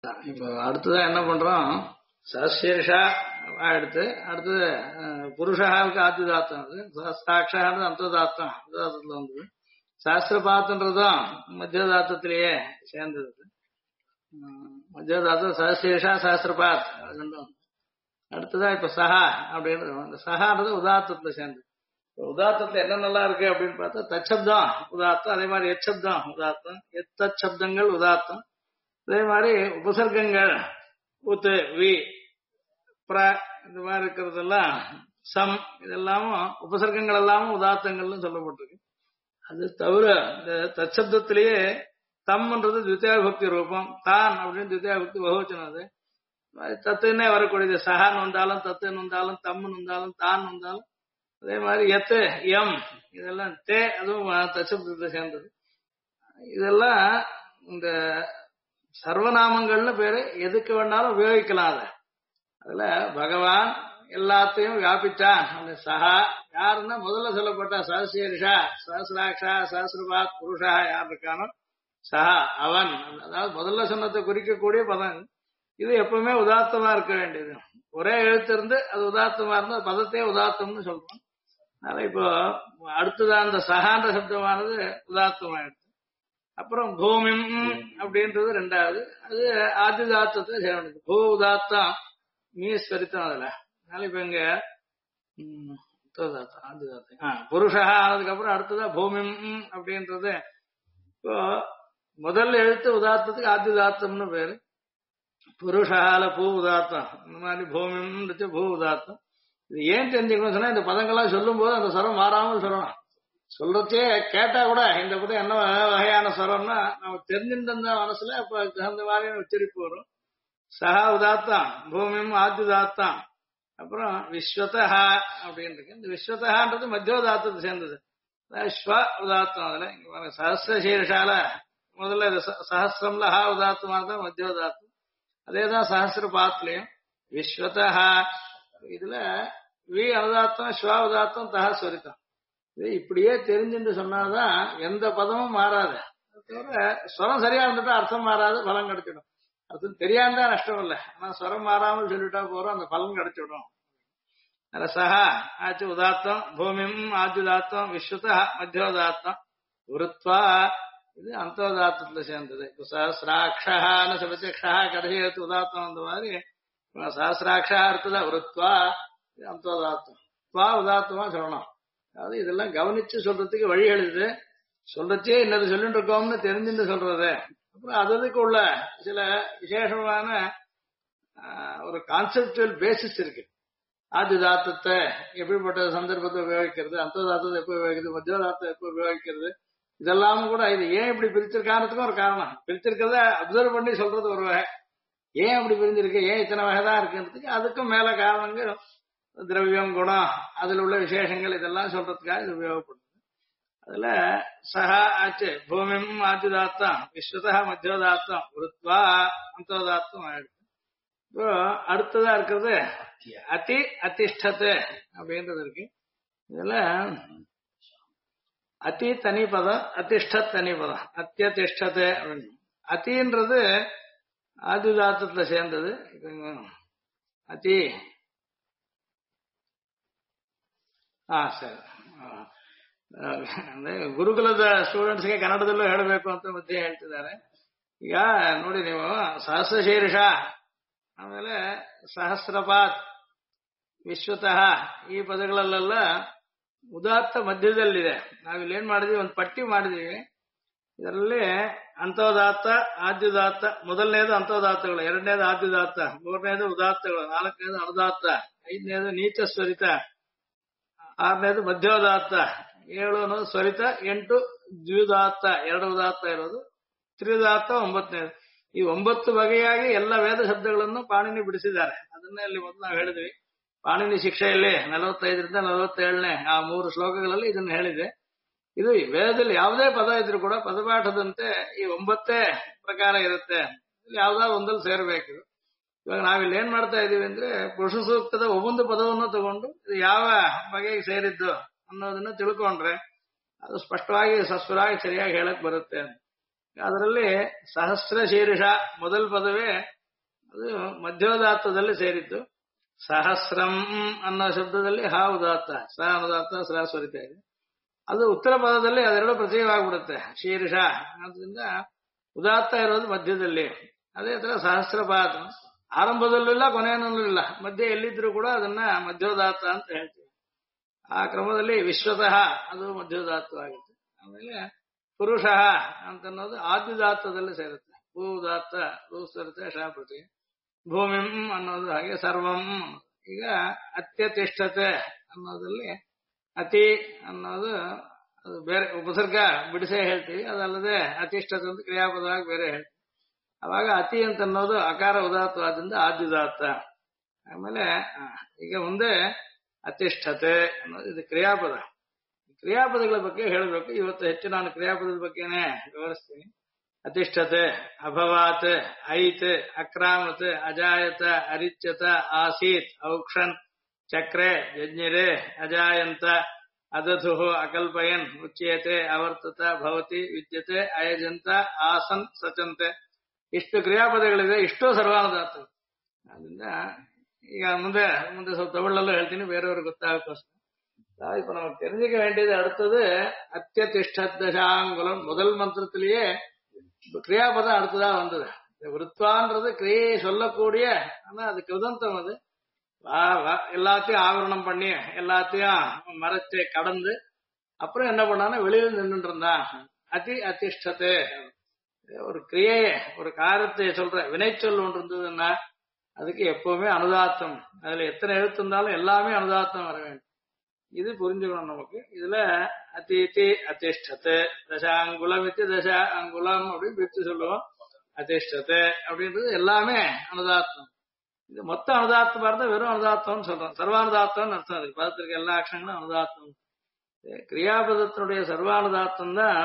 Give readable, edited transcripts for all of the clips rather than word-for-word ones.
இப்போ அடுத்ததான் என்ன பண்றோம்? சஹசீர்ஷா எடுத்து அடுத்தது புருஷாவுக்கு ஆத்திதாத்தம் அது சஹஸ்ராட்சான்றது அந்ததாத்தம் அந்ததாத்தத்துல வந்தது. சாஸ்திரபாத்தன்றதும் மத்தியதாத்தத்திலேயே சேர்ந்தது. மத்தியதாத்தம் சஹசீர்ஷா சஹஸ்ரபாத் ரெண்டும். அடுத்ததான் இப்ப சஹா அப்படின்றது அந்த சஹான்றது உதாத்தத்துல சேர்ந்தது. உதாத்தத்துல என்ன நல்லா இருக்கு அப்படின்னு பார்த்தா தச்சப்தம் உதாத்தம், அதே மாதிரி எச்சப்தம் உதாத்தம், எத்தச்சப்தங்கள் உதாத்தம், அதே மாதிரி உபசர்க்கங்கள் உத்து வி பிர இந்த மாதிரி இருக்கிறதெல்லாம் சம் இதெல்லாமும் உபசர்க்கங்கள் எல்லாமும் உதாத்தங்கள்னு சொல்லப்பட்டிருக்கு. அது தவிர இந்த தச்சப்தத்திலேயே தம்ன்றது தித்தியாபக்தி ரூபம், தான் அப்படின்னு தித்தியாபக்தி பகுவச்சனம். அது தத்துன்னே வரக்கூடியது. சஹான்னு வந்தாலும் தத்துன்னு வந்தாலும் தம்முன்னு வந்தாலும் தான் வந்தாலும், அதே மாதிரி எத்து எம் இதெல்லாம் தே அதுவும் தச்சப்தத்தை சேர்ந்தது. இதெல்லாம் இந்த சர்வநாமங்கள்னு பேரு, எதுக்கு வேணாலும் உபயோகிக்கலாம். அதுல பகவான் எல்லாத்தையும் வியாபிச்சான். அந்த சஹா யாருன்னா முதல்ல சொல்லப்பட்ட சஹசீர்ஷா சஹசிராட்சா சஹசிரபாத் புருஷா யார் இருக்கானோ சஹா அவன், அதாவது முதல்ல சொன்னதை குறிக்கக்கூடிய பதம். இது எப்பவுமே உதாத்தமா இருக்க வேண்டியது. ஒரே எழுத்து இருந்து அது உதாத்தமா இருந்தா பதத்தையே உதாத்தம்னு சொல்றோம். அதனால இப்போ அடுத்ததான் அந்த சஹான்ற சப்தமானது உதாத்தமாயிடுது. அப்புறம் பூமிம் அப்படின்றது ரெண்டாவது, அது ஆதிதாத்தத்தை சேரணுது. பூ உதாத்தம் மீஸ்வரித்தம் அதுல. அதனால இப்ப இங்க ஆதிதாத்தம் புருஷா ஆனதுக்கு அப்புறம் அடுத்ததா பூமிம் அப்படின்றது. இப்போ முதல் எழுத்து உதாத்தத்துக்கு ஆதிதாத்தம்னு பேரு. புருஷால பூ உதாத்தம், இந்த மாதிரி பூமிம் பூ உதாத்தம். இது ஏன் தெரிஞ்சுக்கணும் சொன்னா, இந்த பதங்கள்லாம் சொல்லும் போது அந்த ஸ்வரம் மாறாமல் சொல்லணும். சொல்றதே கேட்டா கூட இந்த பதம் என்ன வகையான ஸ்வரம்னா நம்ம தெரிஞ்சுட்டு மனசுல அப்ப அந்த மாதிரி உச்சரிப்பு வரும். சஹா உதாத்தம், பூமியும் ஆத்யுதாத்தம், அப்புறம் விஸ்வதஹா அப்படின்னு இருக்கு. இந்த விஸ்வதஹான்றது மத்தியோதாத்தத்தை சேர்ந்தது. ஸ்வ உதாத்தம். அதுல சஹசிரசீர்ஷால முதல்ல இது சஹசிரம்ல ஹா உதாத்தமா இருந்தா மத்தியோதாத்தம். அதேதான் சஹசிரபாத்லயும் விஸ்வதஹா. இதுல வி அனுதாத்தம் ஸ்வ உதாத்தம் தஹா ஸ்வரித்தம். இது இப்படியே தெரிஞ்சுட்டு சொன்னாதான் எந்த பதமும் மாறாது. தவிர ஸ்வரம் சரியா இருந்துட்டா அர்த்தம் மாறாது, பலம் கிடைச்சிடும். அர்த்தம் தெரியாண்டா நஷ்டம் இல்லை. ஆனா ஸ்வரம் மாறாமல் சொல்லிட்டா போறோம், அந்த பலன் கிடைச்சிடும். சஹா ஆச்சு உதாத்தம், பூமிம் ஆத்யுதாத்தம், விஸ்வதா மத்தியோதாத்தம், உருத்வா இது அந்தோதாத்தத்துல சேர்ந்தது. இப்போ சஹசிராட்சான்னு சொல்லிச்சு, க்ஷா கடைசி எடுத்து உதாத்தம் அந்த மாதிரி சஹசிராட்சா இருக்குதா உருத்வா இது அந்தோதாத்தம். துவா உதாத்தமா சொல்லணும். அதாவது இதெல்லாம் கவனிச்சு சொல்றதுக்கு வழி எழுது. சொல்றச்சே இன்னது சொல்லிட்டு இருக்கோம்னு தெரிஞ்சுட்டு சொல்றது. அப்புறம் அதுக்கு உள்ள சில விசேஷமான ஒரு கான்செப்டுவல் பேசிஸ் இருக்கு. ஆதிதாத்தத்தை எப்படிப்பட்ட சந்தர்ப்பத்தை உபயோகிக்கிறது, அந்தோதாத்தத்தை எப்போ உபயோகிக்கிறது, மத்தியோதாத்தத்தை எப்போ உபயோகிக்கிறது, இதெல்லாம் கூட இது ஏன் இப்படி பிரிச்சிருக்கானதுக்கும் ஒரு காரணம். பிரிச்சிருக்கிறத அப்சர்வ் பண்ணி சொல்றது ஒரு வகை. ஏன் அப்படி பிரிஞ்சிருக்கு, ஏன் இத்தனை வகைதான் இருக்குன்றதுக்கு அதுக்கும் மேல காரணங்கள் திரவியம் குணம் அதில் உள்ள விசேஷங்கள் இதெல்லாம் சொல்றதுக்காக இது உபயோகப்படுது. அதுல சஹா ஆச்சு பூமிம் ஆத்யுதாத்தம், விஸ்வதா மத்தியோதாத்தம், உருத்வா அந்தோதாத்தம் ஆயிடுச்சு. இப்போ அடுத்ததா இருக்கிறது அதி அதிஷ்டத்து அப்படின்றது இருக்கு. இதுல அதி தனி பதம், அதிஷ்ட தனி பதம். அத்தியதிஷ்டத்து அப்படின்னு அதின்றது ஆத்யுதாத்தத்துல சேர்ந்தது. அதி ಸರ್ ಅಂದ್ರೆ ಗುರುಕುಲದ ಸ್ಟೂಡೆಂಟ್ಸ್ಗೆ ಕನ್ನಡದಲ್ಲೂ ಹೇಳಬೇಕು ಅಂತ ಮಧ್ಯೆ ಹೇಳ್ತಿದ್ದಾರೆ. ಈಗ ನೋಡಿ ನೀವು ಸಹಸ್ರಶೀರ್ಷ, ಆಮೇಲೆ ಸಹಸ್ರಪಾತ್, ವಿಶ್ವತಃ ಈ ಪದಗಳಲ್ಲೆಲ್ಲ ಉದಾತ್ತ ಮಧ್ಯದಲ್ಲಿದೆ. ನಾವಿಲ್ಲಿ ಏನ್ ಮಾಡಿದೀವಿ, ಒಂದು ಪಟ್ಟಿ ಮಾಡಿದೀವಿ. ಇದರಲ್ಲಿ ಅಂತೋದಾತ್ತ ಆದ್ಯುದಾತ್ತ, ಮೊದಲನೇದು ಅಂತೋದಾತ್ತಗಳು, ಎರಡನೇದು ಆದ್ಯುದಾತ್ತ, ಮೂರನೇದು ಉದಾತ್ತಗಳು, ನಾಲ್ಕನೇದು ಅನುದಾತ್ತ, ಐದನೇದು ನೀಚ ಸ್ವರಿತ, ಆರನೇದು ಮಧ್ಯೋದಾತ್ತ, 7 ಅನ್ನೋದು ಸ್ವರಿತ, 8 ದ್ವಿದಾತ್ತ, 2 ಉದಾತ್ತ ಇರೋದು, ತ್ರಿದಾತ್ತ 9ನೇದು. ಈ 9 ಬಗೆಯಾಗಿ ಎಲ್ಲ ವೇದ ಶಬ್ದಗಳನ್ನು ಪಾಣಿನಿ ಬಿಡಿಸಿದ್ದಾರೆ. ಅದನ್ನೇ ಅಲ್ಲಿ ಮೊದಲು ನಾವು ಹೇಳಿದ್ವಿ. ಪಾಣಿನಿ ಶಿಕ್ಷೆಯಲ್ಲಿ 45ರಿಂದ 47ನೇ ಆ 3 ಶ್ಲೋಕಗಳಲ್ಲಿ ಇದನ್ನು ಹೇಳಿದೆ. ಇದು ವೇದದಲ್ಲಿ ಯಾವುದೇ ಪದ ಇದ್ರೂ ಕೂಡ ಪದಪಾಠದಂತೆ ಈ 9 ಪ್ರಕಾರ ಇರುತ್ತೆ. ಯಾವ್ದಾದ್ರು ಒಂದಲ್ಲಿ ಸೇರ್ಬೇಕು. ಇವಾಗ ನಾವಿಲ್ಲಿ ಏನ್ ಮಾಡ್ತಾ ಇದೀವಿ ಅಂದ್ರೆ ಪುರುಷ ಸೂಕ್ತದ ಒಬ್ಬೊಂದು ಪದವನ್ನು ತಗೊಂಡು ಇದು ಯಾವ ಬಗೆಗೆ ಸೇರಿದ್ದು ಅನ್ನೋದನ್ನ ತಿಳ್ಕೊಂಡ್ರೆ ಅದು ಸ್ಪಷ್ಟವಾಗಿ ಸಸ್ವರಾಗಿ ಸರಿಯಾಗಿ ಹೇಳಕ್ ಬರುತ್ತೆ. ಅದರಲ್ಲಿ ಸಹಸ್ರ ಶೀರ್ಷ ಮೊದಲ ಪದವೇ ಅದು ಮಧ್ಯೋದಾತ್ತದಲ್ಲಿ ಸೇರಿತ್ತು. ಸಹಸ್ರಂ ಅನ್ನೋ ಶಬ್ದದಲ್ಲಿ ಹಾ ಉದಾತ್ತ, ಸ ಉದಾತ್ತ, ಸ್ರ ಸ್ವರಿತ ಇದೆ. ಅದು ಉತ್ತರ ಪದದಲ್ಲಿ ಅದೆರಡು ಪ್ರತ್ಯಯವಾಗ್ಬಿಡುತ್ತೆ, ಶೀರ್ಷ. ಆದ್ರಿಂದ ಉದಾತ್ತ ಇರೋದು ಮಧ್ಯದಲ್ಲಿ. ಅದೇ ತರ ಸಹಸ್ರಪಾದ ಆರಂಭದಲ್ಲೂ ಇಲ್ಲ, ಕೊನೆಯಲ್ಲೂ ಇಲ್ಲ, ಮಧ್ಯೆ ಎಲ್ಲಿದ್ರು ಕೂಡ ಅದನ್ನ ಮಧ್ಯೋದಾತ್ತ ಅಂತ ಹೇಳ್ತೀವಿ. ಆ ಕ್ರಮದಲ್ಲಿ ವಿಶ್ವತಃ ಅದು ಮಧ್ಯೋದಾತ್ತವಾಗುತ್ತೆ. ಆಮೇಲೆ ಪುರುಷ ಅಂತನ್ನೋದು ಆದ್ಯುದಾತ್ತದಲ್ಲಿ ಸೇರುತ್ತೆ. ಭೂ ಉದಾತ್ತ, ರೂ ಸೇರುತ್ತೆ, ಶ ಪ್ರತಿ. ಭೂಮಿಂ ಅನ್ನೋದು ಹಾಗೆ, ಸರ್ವಂ. ಈಗ ಅತ್ಯತಿಷ್ಠತೆ ಅನ್ನೋದಲ್ಲಿ ಅತಿ ಅನ್ನೋದು ಅದು ಬೇರೆ ಉಪಸರ್ಗ ಬಿಡಿಸೇ ಹೇಳ್ತೀವಿ, ಅದಲ್ಲದೆ ಅತಿಷ್ಠತೆ ಅಂತ ಕ್ರಿಯಾಪದವಾಗಿ ಬೇರೆ ಹೇಳ್ತೀವಿ. ಅವಾಗ ಅತಿ ಅಂತ ಅನ್ನೋದು ಅಕಾರ ಉದಾತ್ತವಾದಿಂದ ಆದ್ಯುದಾತ್ತ. ಆಮೇಲೆ ಈಗ ಮುಂದೆ ಅತಿಷ್ಠತೆ ಅನ್ನೋದು ಇದು ಕ್ರಿಯಾಪದ. ಕ್ರಿಯಾಪದಗಳ ಬಗ್ಗೆ ಹೇಳಬೇಕು. ಇವತ್ತು ಹೆಚ್ಚು ನಾನು ಕ್ರಿಯಾಪದದ ಬಗ್ಗೆನೇ ವಿವರಿಸ್ತೀನಿ. ಅತಿಷ್ಠತೆ, ಅಭವಾತ್, ಐತ್, ಅಕ್ರಾಮತ್, ಅಜಾಯತ, ಅರಿಚ್ಯತ, ಆಸೀತ್, ಔಕ್ಷನ್, ಚಕ್ರೆ, ಯಜ್ಞಿರೆ, ಅಜಾಯಂತ, ಅದಧು, ಅಕಲ್ಪಯನ್, ಉಚ್ಯತೆ, ಅವರ್ತತ, ಭವತಿ, ವಿದ್ಯತೆ, ಅಯಜಂತ, ಆಸನ್, ಸಚಂತೆ. ಇಷ್ಟು ಕ್ರಿಯಾಪದಗಳಿದೆ, ಇಷ್ಟು ಸರ್ವಾನುದಾತ. ಅದರಿಂದ ಈಗ ಮುಂದೆ ಸ್ವಲ್ಪ ತಮಿಳಲ್ಲೂ ಹೇಳ್ತೀನಿ, ಬೇರೆಯವ್ರಿಗೆ ಗೊತ್ತಾಗಕ್ಕೋಸ್ಕರ. இப்ப நமக்கு தெரிஞ்சுக்க வேண்டியது அடுத்தது அத்தியதிஷ்டதசாங்குலம். முதல் மந்திரத்திலேயே கிரியாபதம் அடுத்ததான் வந்தது. விருத்வான்றது கிரியை சொல்லக்கூடிய, ஆனா அது கிருதந்தம். அது எல்லாத்தையும் ஆவரணம் பண்ணி எல்லாத்தையும் மறைச்சு கடந்து அப்புறம் என்ன பண்ணான்னா வெளியில நின்றுட்டு இருந்தான். அதிஷ்டத்தை ஒரு கிரியையை, ஒரு காரியத்தை சொல்ற வினைச்சொல் ஒன்று இருந்ததுன்னா அதுக்கு எப்பவுமே அனுதாத்தம். அதுல எத்தனை எழுத்து இருந்தாலும் எல்லாமே அனுதாத்தம் வர வேண்டும். இது புரிஞ்சுக்கணும் நமக்கு. இதுல அதி அதிஷ்டத்தை, தசாங்குலம் இது தசா அங்குலம் அப்படின்னு பிரித்து சொல்லுவோம். அதிஷ்டத்தை அப்படின்றது எல்லாமே அனுதாத்தம். இது மொத்த அனுதாத்தமா இருந்தா வெறும் அனுதாத்தம்னு சொல்றோம். சர்வானுதாத்தம்னு அர்த்தம். அதுக்கு பதத்திற்கு எல்லா அக்ஷங்களும் அனுதாத்தம். கிரியாபதத்தினுடைய சர்வானுதாத்தம் தான்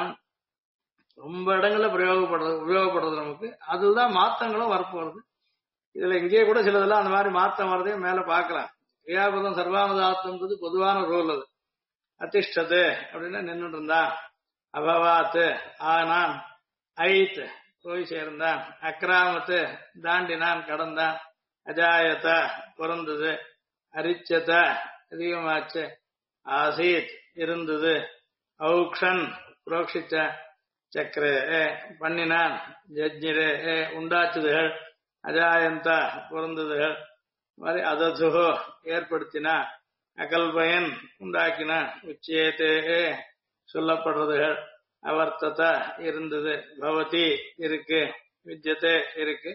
ரொம்ப இடங்கள்ல உபயோகப்படுறது நமக்கு. அதுதான் மாத்தங்களும் வரப்போறது. இதுல இங்கேயே கூட சிலதெல்லாம் அந்த மாதிரி மாத்தம் வரதையும் மேல பாக்கலாம். கிரியாபதம் சர்வானுதாத்தம்ன்றது பொதுவான ரூல். அது அதிஷ்டது அப்படின்னா நின்றுட்டு இருந்தான். அபவாத்து ஆனான். ஐத் போய் சேர்ந்தான். அக்ராமத்து தாண்டினான், கடந்தான். அஜாயத பிறந்தது. அரிச்சத அதிகமாச்சு. ஆசீத் இருந்தது. ஔக்ஷன் புரோக்ஷிச்ச. சக்கரே பண்ணினான். ஜஜ்ஞிரே உண்டாச்சுதுகள். அஜாயந்த பிறந்ததுகள். மாதிரி அததுஹோ ஏற்படுத்தினா. அகல்பயன் உண்டாக்கின. உச்சியத்தே சொல்லப்படுறதுகள். அவர்த்தத இருந்தது. பவதி இருக்கு. வித்யத்தே இருக்கு.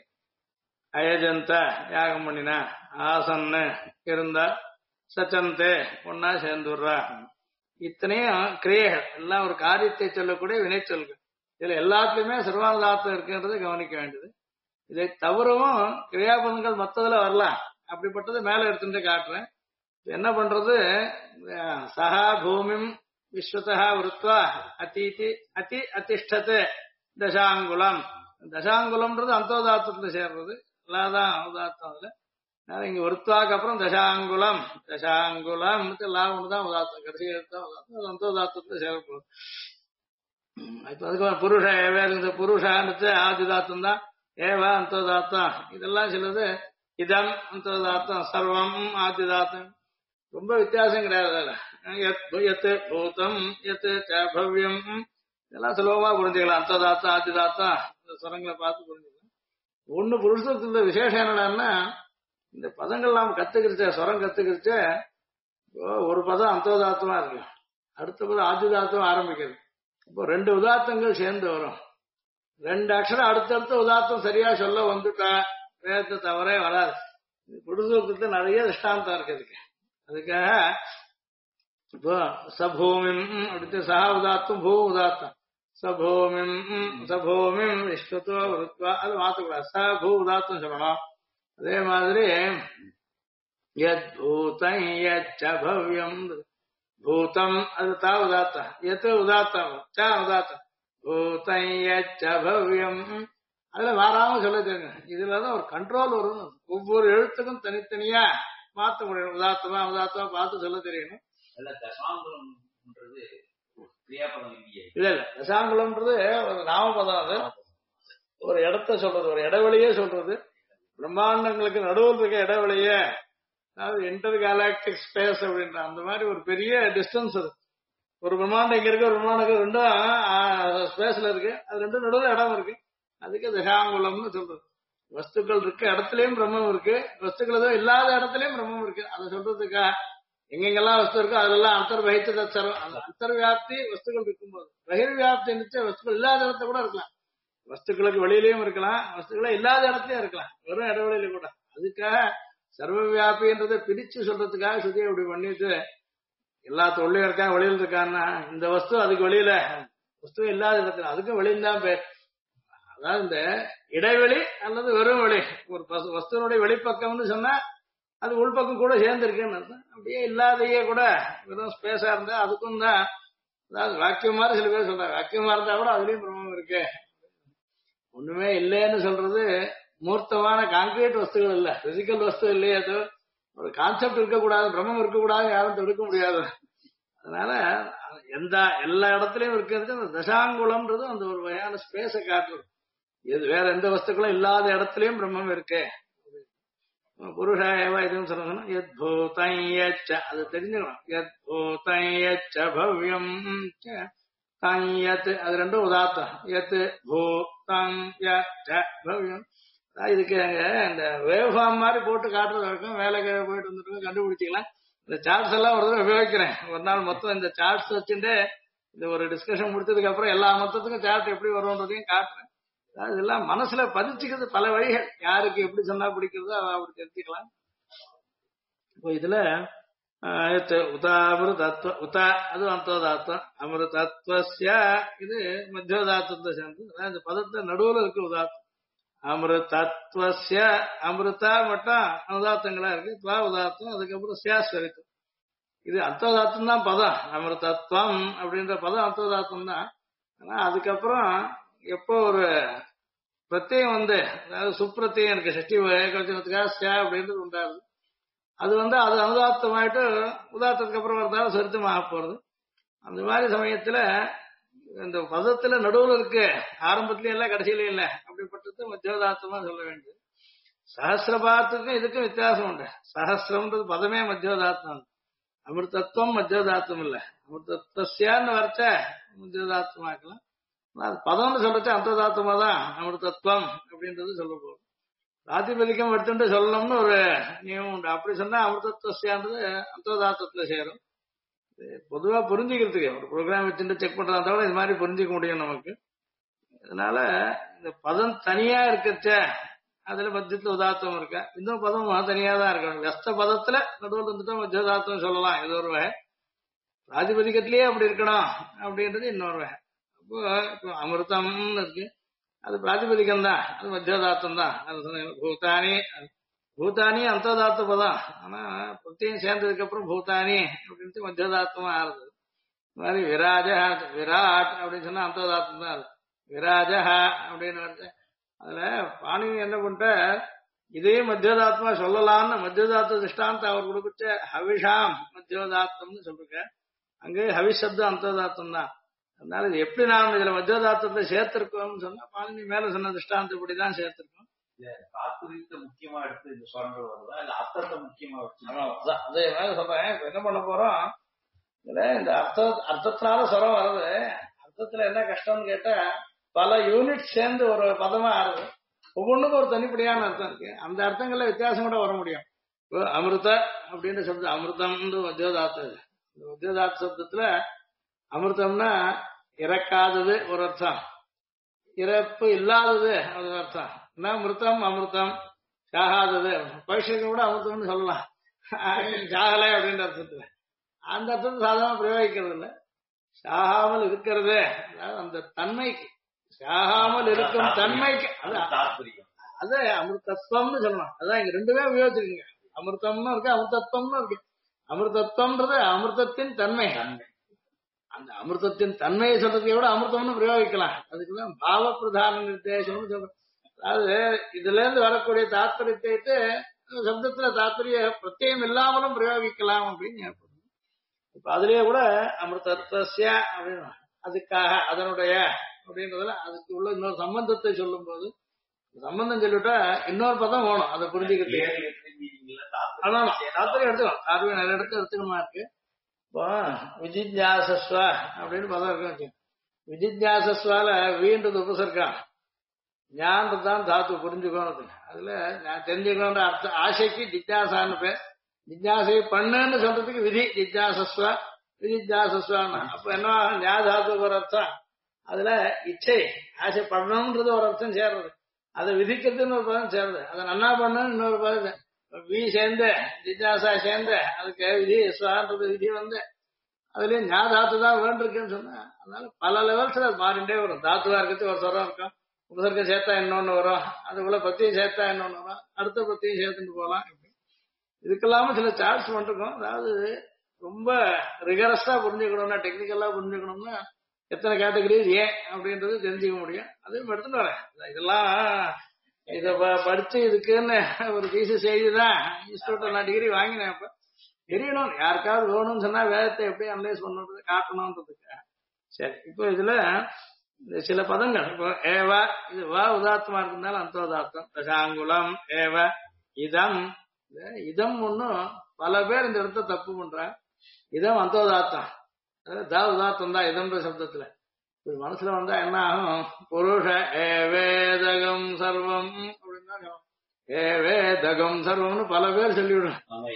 அயஜந்த யாகம் பண்ணினா. ஆசன்னு இருந்தா. சச்சந்தே ஒன்னா சேர்ந்துடுறா. இத்தனையும் கிரியைகள் எல்லாம் ஒரு காரியத்தை சொல்லக்கூடிய வினைச்சொல்கள். இதுல எல்லாத்துலயுமே சர்வானுதாத்தம் இருக்குன்றதை கவனிக்க வேண்டியது. இதை தவிரவும் கிரியாபதங்கள் மத்ததுல வரலாம். அப்படிப்பட்டது மேல எடுத்துட்டு காட்டுறேன். என்ன பண்றது? சஹா பூமிம் விஸ்வதா விருத்வா அதி அதிஷ்டத்து தசாங்குலம். தசாங்குலம்ன்றது அந்தோதாத்தத்துல சேர்றது, எல்லாதான் உதாத்தம். அதுல இங்க விருத்வாக்கு அப்புறம் தசாங்குலம். தசாங்குலம் எல்லாம் ஒண்ணுதான் உதாத்தம். கடைசி எழுத்தான் உதாத்தம். அது அந்தோதாத்தத்துல சேரப்போகுது. இப்ப அதுக்கு புருஷ ஏவேது புருஷான்னு ஆதிதாத்தம் தான். ஏவ அந்தோதாத்தம். இதெல்லாம் சிலது இதம் அந்தோதாத்தம், சர்வம் ஆதிதாத்தம். ரொம்ப வித்தியாசம் கிடையாது. எத் பூதம் எத் பவ்யம் இதெல்லாம் சுலபமா புரிஞ்சுக்கலாம். அந்தோதாத்தம் ஆதிதாத்தம் இந்த ஸ்வரங்களை பார்த்து புரிஞ்சுக்கலாம். ஒண்ணு புருஷத்துல விசேஷம் என்னன்னா, இந்த பதங்கள் நாம் கத்துக்கிருச்ச ஸ்வரம் கத்துக்கிருச்ச ஒரு பதம் அந்தோதாத்தமா இருக்கு, அடுத்த பதம் ஆதிதாத்தம் ஆரம்பிக்கிறது. இப்போ ரெண்டு உதாத்தங்கள் சேர்ந்து வரும். ரெண்டு அக்ஷரம் அடுத்தடுத்த உதாத்தம் சரியா சொல்ல வந்துட்டா வேதத்தை தவறே வராது. புருஷத்துல நிறைய திஷ்டாந்தம் இருக்கு. அதுக்காக இப்போ சபூமிம் அடுத்து சஹா உதாத்தம், பூ உதாத்தம். சபூமிம் விஸ்வத்தோ விருத்வா அது மாத்தக்கூடாது. ச பூ உதாத்தம் சொல்லணும். அதே மாதிரி யத் பூதம் யச்ச பவ்யம் பூதம் அது தா உதாத்தம். எத் உதாத்தம் ச உதாத்தம். பூதம் யச்ச பவ்யம் அதுல மாறாம சொல்ல தெரியுங்க. இதுலதான் ஒரு கண்ட்ரோல் வரும். ஒவ்வொரு எழுத்துக்கும் தனித்தனியா மாத்த முடியும். உதாத்தமா பார்த்து சொல்ல தெரியணும். கிரியாபதம் இல்லையே. இல்ல இல்ல, தசாங்குலம்ன்றது ஒரு நாமபதம். அது ஒரு இடத்த சொல்றது, ஒரு இடைவெளியே சொல்றது. பிரம்மாண்டங்களுக்கு நடுவில் இருக்க இடைவெளியே, அதாவது இன்டர் கேலாக்டிக் ஸ்பேஸ் அப்படின்ற அந்த மாதிரி ஒரு பெரிய டிஸ்டன்ஸ் அது. ஒரு பிரம்மாண்டம் இங்க இருக்கு, ஒரு பிரம்மாண்டம் ரெண்டும் ஸ்பேஸ்ல இருக்கு, அது ரெண்டும் நடுவில் இடம் இருக்கு. அதுக்கு தசாங்குலம்னு சொல்றது. வஸ்துக்கள் இருக்க இடத்துலயும் பிரம்மம் இருக்கு, வஸ்துக்கள் ஏதோ இல்லாத இடத்துலயும் பிரம்மம் இருக்கு. அதை சொல்றதுக்கா எங்கெங்கெல்லாம் வஸ்து இருக்கோ அதெல்லாம் அந்தர்வகித்து தச்சரம். அந்த அந்தர்வியாப்தி வஸ்துக்கள் இருக்கும்போது, பகிர்வியாப்தி நிச்சய வஸ்துக்கள் இல்லாத இடத்த கூட இருக்கலாம். வஸ்துக்களுக்கு வெளியிலயும் இருக்கலாம், வஸ்துக்களை இல்லாத இடத்துலயும் இருக்கலாம், வெறும் இடைவெளியில கூட. அதுக்காக சர்வ வியாபின்றதை பிரிச்சு சொல்றதுக்காக சுத்தியை இப்படி பண்ணிட்டு எல்லாத்து உள்ளே இருக்கான் வெளியில இருக்கான்னா, இந்த வஸ்து அதுக்கு வெளியில, வஸ்து இல்லாத இடத்துல அதுக்கும் வெளியில தான் பேர். அதாவது இந்த இடைவெளி அல்லது வெறும் வெளி, ஒரு வஸ்துவனுடைய வெளிப்பக்கம்னு சொன்னா அது உள்பக்கம் கூட சேர்ந்திருக்குன்னு அர்த்தம். அப்படியே இல்லாதையே கூட வெறும் ஸ்பேஸா இருந்தா அதுக்கும் தான். அதாவது வாக்கியம் மாதிரி சில பேர் சொல்றாங்க, வாக்கியமா இருந்தா கூட அதுலயும் பிரம்மம் இருக்கு. ஒண்ணுமே இல்லைன்னு சொல்றது மூர்த்தமான கான்கிரீட் வஸ்துகள் இல்ல, பிசிக்கல் வஸ்து இல்லையே. அது ஒரு கான்செப்ட் இருக்கக்கூடாது, பிரம்மம் இருக்கக்கூடாது யாரும் தடுக்க முடியாது. அதனால எல்லா இடத்துலயும் இருக்கிறது அந்த தசாங்குலம்ன்றது அந்த ஒரு வகையான ஸ்பேஸை காட்டுறது. இது வேற எந்த வஸ்துக்களும் இல்லாத இடத்துலயும் பிரம்மம் இருக்கு. புருஷ ஏவ இதுன்னு சொல்லணும். எத் பூதம் யச்ச, அது தெரிஞ்சுக்கணும். எத் பூதம் யச்ச பவ்யம் தயத், அது ரெண்டும் உதாத்தம். எத் பூதம் யச்ச பவ்யம். இதுக்கு இந்த வேவ் ஃபார்ம் மாதிரி போட்டு காட்டுறது வரைக்கும் வேலைக்கு போயிட்டு வந்துட்டு கண்டுபிடிச்சிக்கலாம். இந்த சார்ட்ஸ் எல்லாம் ஒரு தடவை உபயோகிக்கிறேன். ஒரு நாள் மொத்தம் இந்த சார்ட்ஸ் வச்சுட்டு இந்த ஒரு டிஸ்கஷன் முடிச்சதுக்கு அப்புறம் எல்லா மொத்தத்துக்கும் சார்ட் எப்படி வரும்ன்றதையும் காட்டுறேன். அதெல்லாம் மனசுல பதிச்சுக்கிறது பல வழிகள். யாருக்கு எப்படி சொன்னா பிடிக்கிறதோ அதை அப்படி தெரிஞ்சுக்கலாம். இப்போ இதுல உதாமிருதத்வ உதா அது அந்தோதாத்தம், அமிர்தத்வஸ்ய இது மத்தியோதாத்தத்தை சேர்ந்து. அதாவது இந்த பதத்தை நடுவுல இருக்கு உதாத்தம். அமிர்தத்வஸ்ய, அமிர்தா மட்டும் அனுதாத்தங்களா இருக்கு, துவா உதாத்தம், அதுக்கப்புறம் சியாஸ்வரித்தம். இது அந்தோதாத்தம் தான் பதம். அமிர்தத்வம் அப்படின்ற பதம் அந்தோதாத்தம் தான். ஆனா அதுக்கப்புறம் எப்போ ஒரு பிரத்யம் அதாவது சுப்பிரத்தியம் இருக்கு, சஷ்டி ஏகவச்சனத்துக்காக ஸ்யா அப்படின்றது உண்டாது. அது அது அனுதாத்தமாயிட்டு உதாத்தத்துக்கு அப்புறம் வரதால சொருத்தமாக போறது. அந்த மாதிரி சமயத்துல இந்த பதத்துல நடுவுல இருக்கு, ஆரம்பத்திலயும் இல்ல கடைசியிலயும் இல்ல, அப்படிப்பட்டது மத்தியோதாத்தமா சொல்ல வேண்டியது. சஹசிரபாத்துக்கும் இதுக்கும் வித்தியாசம் உண்டு. சஹசிரம்ன்றது பதமே மத்தியோதாத்தம். அமிர்தத்துவம் மத்தியோதாத்தம் இல்ல. அமிர்தத்வஸ்யான்னு வரைச்ச மத்தியோதாத்தமாக்கலாம். அது பதம்னு சொல்றச்சு அந்ததாத்தமா தான் அமிர்தத்துவம் அப்படின்றது சொல்ல போகும். ராதிபதிக்கம் எடுத்துட்டு சொல்லணும்னு ஒரு நியமம் உண்டு. அப்படி சொன்னா அமிர்தத்வஸ்யான்றது அந்ததாத்தத்துல சேரும். பொதுவா புரிஞ்சுக்கிறதுக்கு ஒரு ப்ரோக்ராம் வச்சுட்டு செக் பண்றதா தவிர இது மாதிரி புரிஞ்சுக்க முடியும் நமக்கு. அதனால இந்த பதம் தனியா இருக்கச்ச அதுல மத்தியத்துல உதாத்தம் இருக்க, இன்னும் பதம் தனியா தான் இருக்கணும். வெஸ்த பதத்துல நடுவில் இருந்துட்டா மத்தியோதாத்தம் சொல்லலாம், இது ஒரு வகை. ராதிபதிக்கத்திலேயே அப்படி இருக்கணும் அப்படின்றது இன்னொரு வகை. இப்போ அமிர்தம்னு இருக்கு, அது பிராதிபதிகம் தான், அது மத்தியோதாத்தம் தான். அது பூதானி, பூதானி அந்தோதாத்த பதம். ஆனா பிரத்தியம் சேர்ந்ததுக்கு அப்புறம் பூதானி அப்படின்ட்டு மத்தியோதாத்தமா ஆறுது. இந்த மாதிரி விராஜ விராட் அப்படின்னு சொன்னா அந்தோதாத்தம் தான். அது விராஜ அப்படின்னு வருது. அதுல பாணினி என்ன பண்ணிட்ட, இதையும் மத்தியோதாத்மா சொல்லலாம்னு மத்தியோதாத்த திஷ்டாந்த அவர் கொடுப்பிச்ச ஹவிஷாம் மத்தியோதாத்தம்னு சொல்லிருக்க. அங்கே ஹவிஷப்தம் அந்தோதாத்தம் தான். அதனால இது எப்படி நாம் இதுல மத்தியோதாத்தத்தை சேர்த்திருக்கோம்னு சொன்னா பாணினி மேல சொன்ன திஷ்டாந்தப்படிதான் சேர்த்திருக்கோம். தாத்பரியத்தை முக்கியமா எடுத்து இந்த ஸ்வரங்கள் வருதா இல்ல அர்த்தத்தை முக்கியமா வச்சு? அதே மாதிரி சொல்றேன். இப்ப என்ன பண்ண போறோம், இதுல இந்த அர்த்தத்தினால ஸ்வரம் வருது. அர்த்தத்துல என்ன கஷ்டம்னு கேட்டா பல யூனிட் சேர்ந்து ஒரு பதமா ஆறுது. ஒவ்வொன்றுக்கும் ஒரு தனிப்படியான அர்த்தம் இருக்கு. அந்த அர்த்தங்கள்ல வித்தியாசம் கூட வர முடியும். இப்போ அமிர்த அப்படின்னு சொல்றது அமிர்தம் மத்தியோதாத்த. இந்த மத்தியோதாத்த சப்தத்துல அமிர்தம்னா இறக்காதது ஒரு அர்த்தம், இறப்பு இல்லாதது ஒரு அர்த்தம். மிருத்தம் அமிர்தம், சாகாதது. பைஷக்கு கூட அமிர்தம்னு சொல்லலாம், சாகலை அப்படின்ற அர்த்தத்துல. அந்த அர்த்தத்தை சாதாரண பிரயோகிக்கிறது இல்லை. சாகாமல் இருக்கிறது, அதாவது அந்த தன்மைக்கு, சாகாமல் இருக்கும் தன்மைக்கு அது அமிர்தத்துவம்னு சொல்லலாம். அதான் இங்க ரெண்டுமே உபயோகிச்சிருக்கீங்க. அமிர்தம்னு இருக்கு, அமிர்தத்துவம்னு இருக்கு. அமிர்தத்துவம்ன்றது அமிர்தத்தின் தன்மை. அந்த அமிர்தத்தின் தன்மையை சொல்றதை விட அமிர்தம்னு பிரயோகிக்கலாம். அதுக்குதான் பாவ பிரதான நிர்தேசம்னு சொல்றோம். அதாவது இதுல இருந்து வரக்கூடிய தாத்பரியத்தை சப்தத்துல தாத்பரிய பிரத்யம் இல்லாமலும் பிரயோகிக்கலாம் அப்படின்னு ஏற்படும். இப்ப அதுலயே கூட அமிர்தத்வஸ்ய அப்படின்னு அதுக்காக அதனுடைய அப்படின்றதுல அதுக்கு உள்ள இன்னொரு சம்பந்தத்தை சொல்லும் போது சம்பந்தம் சொல்லிவிட்டா இன்னொரு பதம் வேணும் அதை புரிஞ்சுக்கிட்டு. அதான் தாத்பரியம் எடுத்துக்கலாம். தாத்பரியம் நிறைய இடத்துல எடுத்துக்கணுமா இருக்கு. இப்போ விஜிஜாசஸ்வ அப்படின்னு பதம் இருக்கு. விஜிஜாசஸ்வால வீன்றது உபசர்க்கம், ஞானதான் தாத்து புரிஞ்சுக்கணும். அதுல நான் தெரிஞ்சுக்கணுன்ற அர்த்தம் ஆசைக்கு ஜிஜாசான்னு பேர். ஜிஜாசை பண்ணுன்னு சொல்றதுக்கு விதி ஜிஜாசஸ்வ விஜிஜாசஸ்வான்னு. அப்ப என்ன ஞாதாத்துக்கு ஒரு அர்த்தம், அதுல இச்சை ஆசைப்படணும்ன்றது ஒரு அர்த்தம் சேர்றது, அதை விதிக்கிறதுன்னு ஒரு பதம் சேருது, அதை நன்னா பண்ணணும்னு இன்னொரு பதம் வி சேர்ந்து ஜிஜாசா சேர்ந்து அதுக்கு விதி ஸ்வான்றது விதி வந்து அதுலயும் ஞாதாத்து தான் வேண்டிருக்குன்னு சொன்னா அதனால பல லெவல்ஸ்ல அது மாறிண்டே வரும். தாத்துவா இருக்கிறது ஒரு சொரம் இருக்கும், உபசர்க்கம் சேர்த்தா இன்னொன்னு வரும், அதுக்குள்ள பத்தியும் சேர்த்தா இன்னொன்னு வரும், அடுத்த பத்தியும் சேர்த்துட்டு போகலாம். இதுக்கெல்லாம சில சார்ட்ஸ் பண்ணிருக்கோம். அதாவது ரொம்ப ரிகரஸா புரிஞ்சுக்கணும்னா டெக்னிக்கலா புரிஞ்சுக்கணும்னா எத்தனை கேட்டகரிஸ் ஏன் அப்படின்றது தெரிஞ்சுக்க முடியும். அதையும் எடுத்துட்டு வரேன். இதெல்லாம் இத படிச்சு இதுக்குன்னு ஒரு தீசிஸ் எழுதிதான் இன்ஸ்டியூட்ல நான் டிகிரி வாங்கினேன். அப்ப தெரியணும் யாருக்காவது வேணும்னு சொன்னா வேதத்தை எப்படி அனலைஸ் பண்ணணுன்றது காட்டணும்ன்றதுக்கு. சரி, இப்போ இதுல சில பதங்கள் இப்போ ஏவ இது வா உதாத்தமா இருந்தாலும் அந்த உதாத்தம் தசாங்குலம் ஏவ இதம். இதம் ஒன்னும் பல பேர் இந்த இடத்த தப்பு பண்றாங்க. இதம் அந்த உதாத்தம், த உதாத்தம் தான் இதம் சப்தத்துல. மனசுல வந்தா என்ன ஆகும், புருஷ ஏவேதகம் சர்வம் அப்படின்னா ஏவேதகம் சர்வம்னு பல பேர் சொல்லிவிடும்.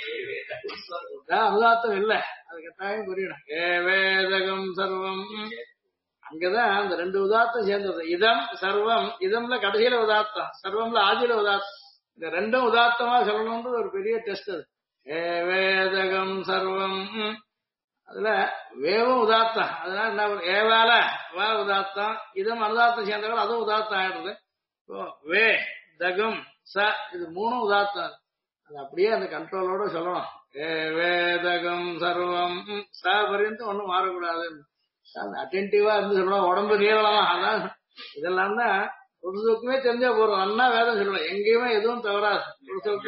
உதாத்தம் இல்ல, அது கட்டாயம் புரியணும். ஏவேதகம் சர்வம் அங்கதான் அந்த ரெண்டு உதாத்தம் சேர்ந்தது. இதம் சர்வம், இதம்ல கடைசியில உதாத்தம், சர்வம்ல ஆதியில உதாத்தம். இந்த ரெண்டும் உதாத்தமா சொல்லணும்ன்றது ஒரு பெரிய டெஸ்ட். அது ஏவேதகம் சர்வம், அதுல வேவும் உதாத்தம். அதனால என்ன ஏவால வா உதாத்தம், இதம் அனுதாத்தம் சேர்ந்தவர்கள் அதுவும் உதாத்தம் ஆயிடுது. வே தகம் ச இது மூணும் உதாத்தம். அது அப்படியே அந்த கண்ட்ரோலோட சொல்லணும். வேதகம் சர்வம் ச பரியந்தம் ஒண்ணும் மாறக்கூடாது. அட்டென்டிவா இருந்து சொல்லணும், உடம்பு நீளமா. அதான் இதெல்லாம் தான் புருஷுக்குமே தெரிஞ்சா போறோம். நல்லா வேதம் சொல்லணும், எங்கேயுமே எதுவும் தவறாது. புருஷுக்கு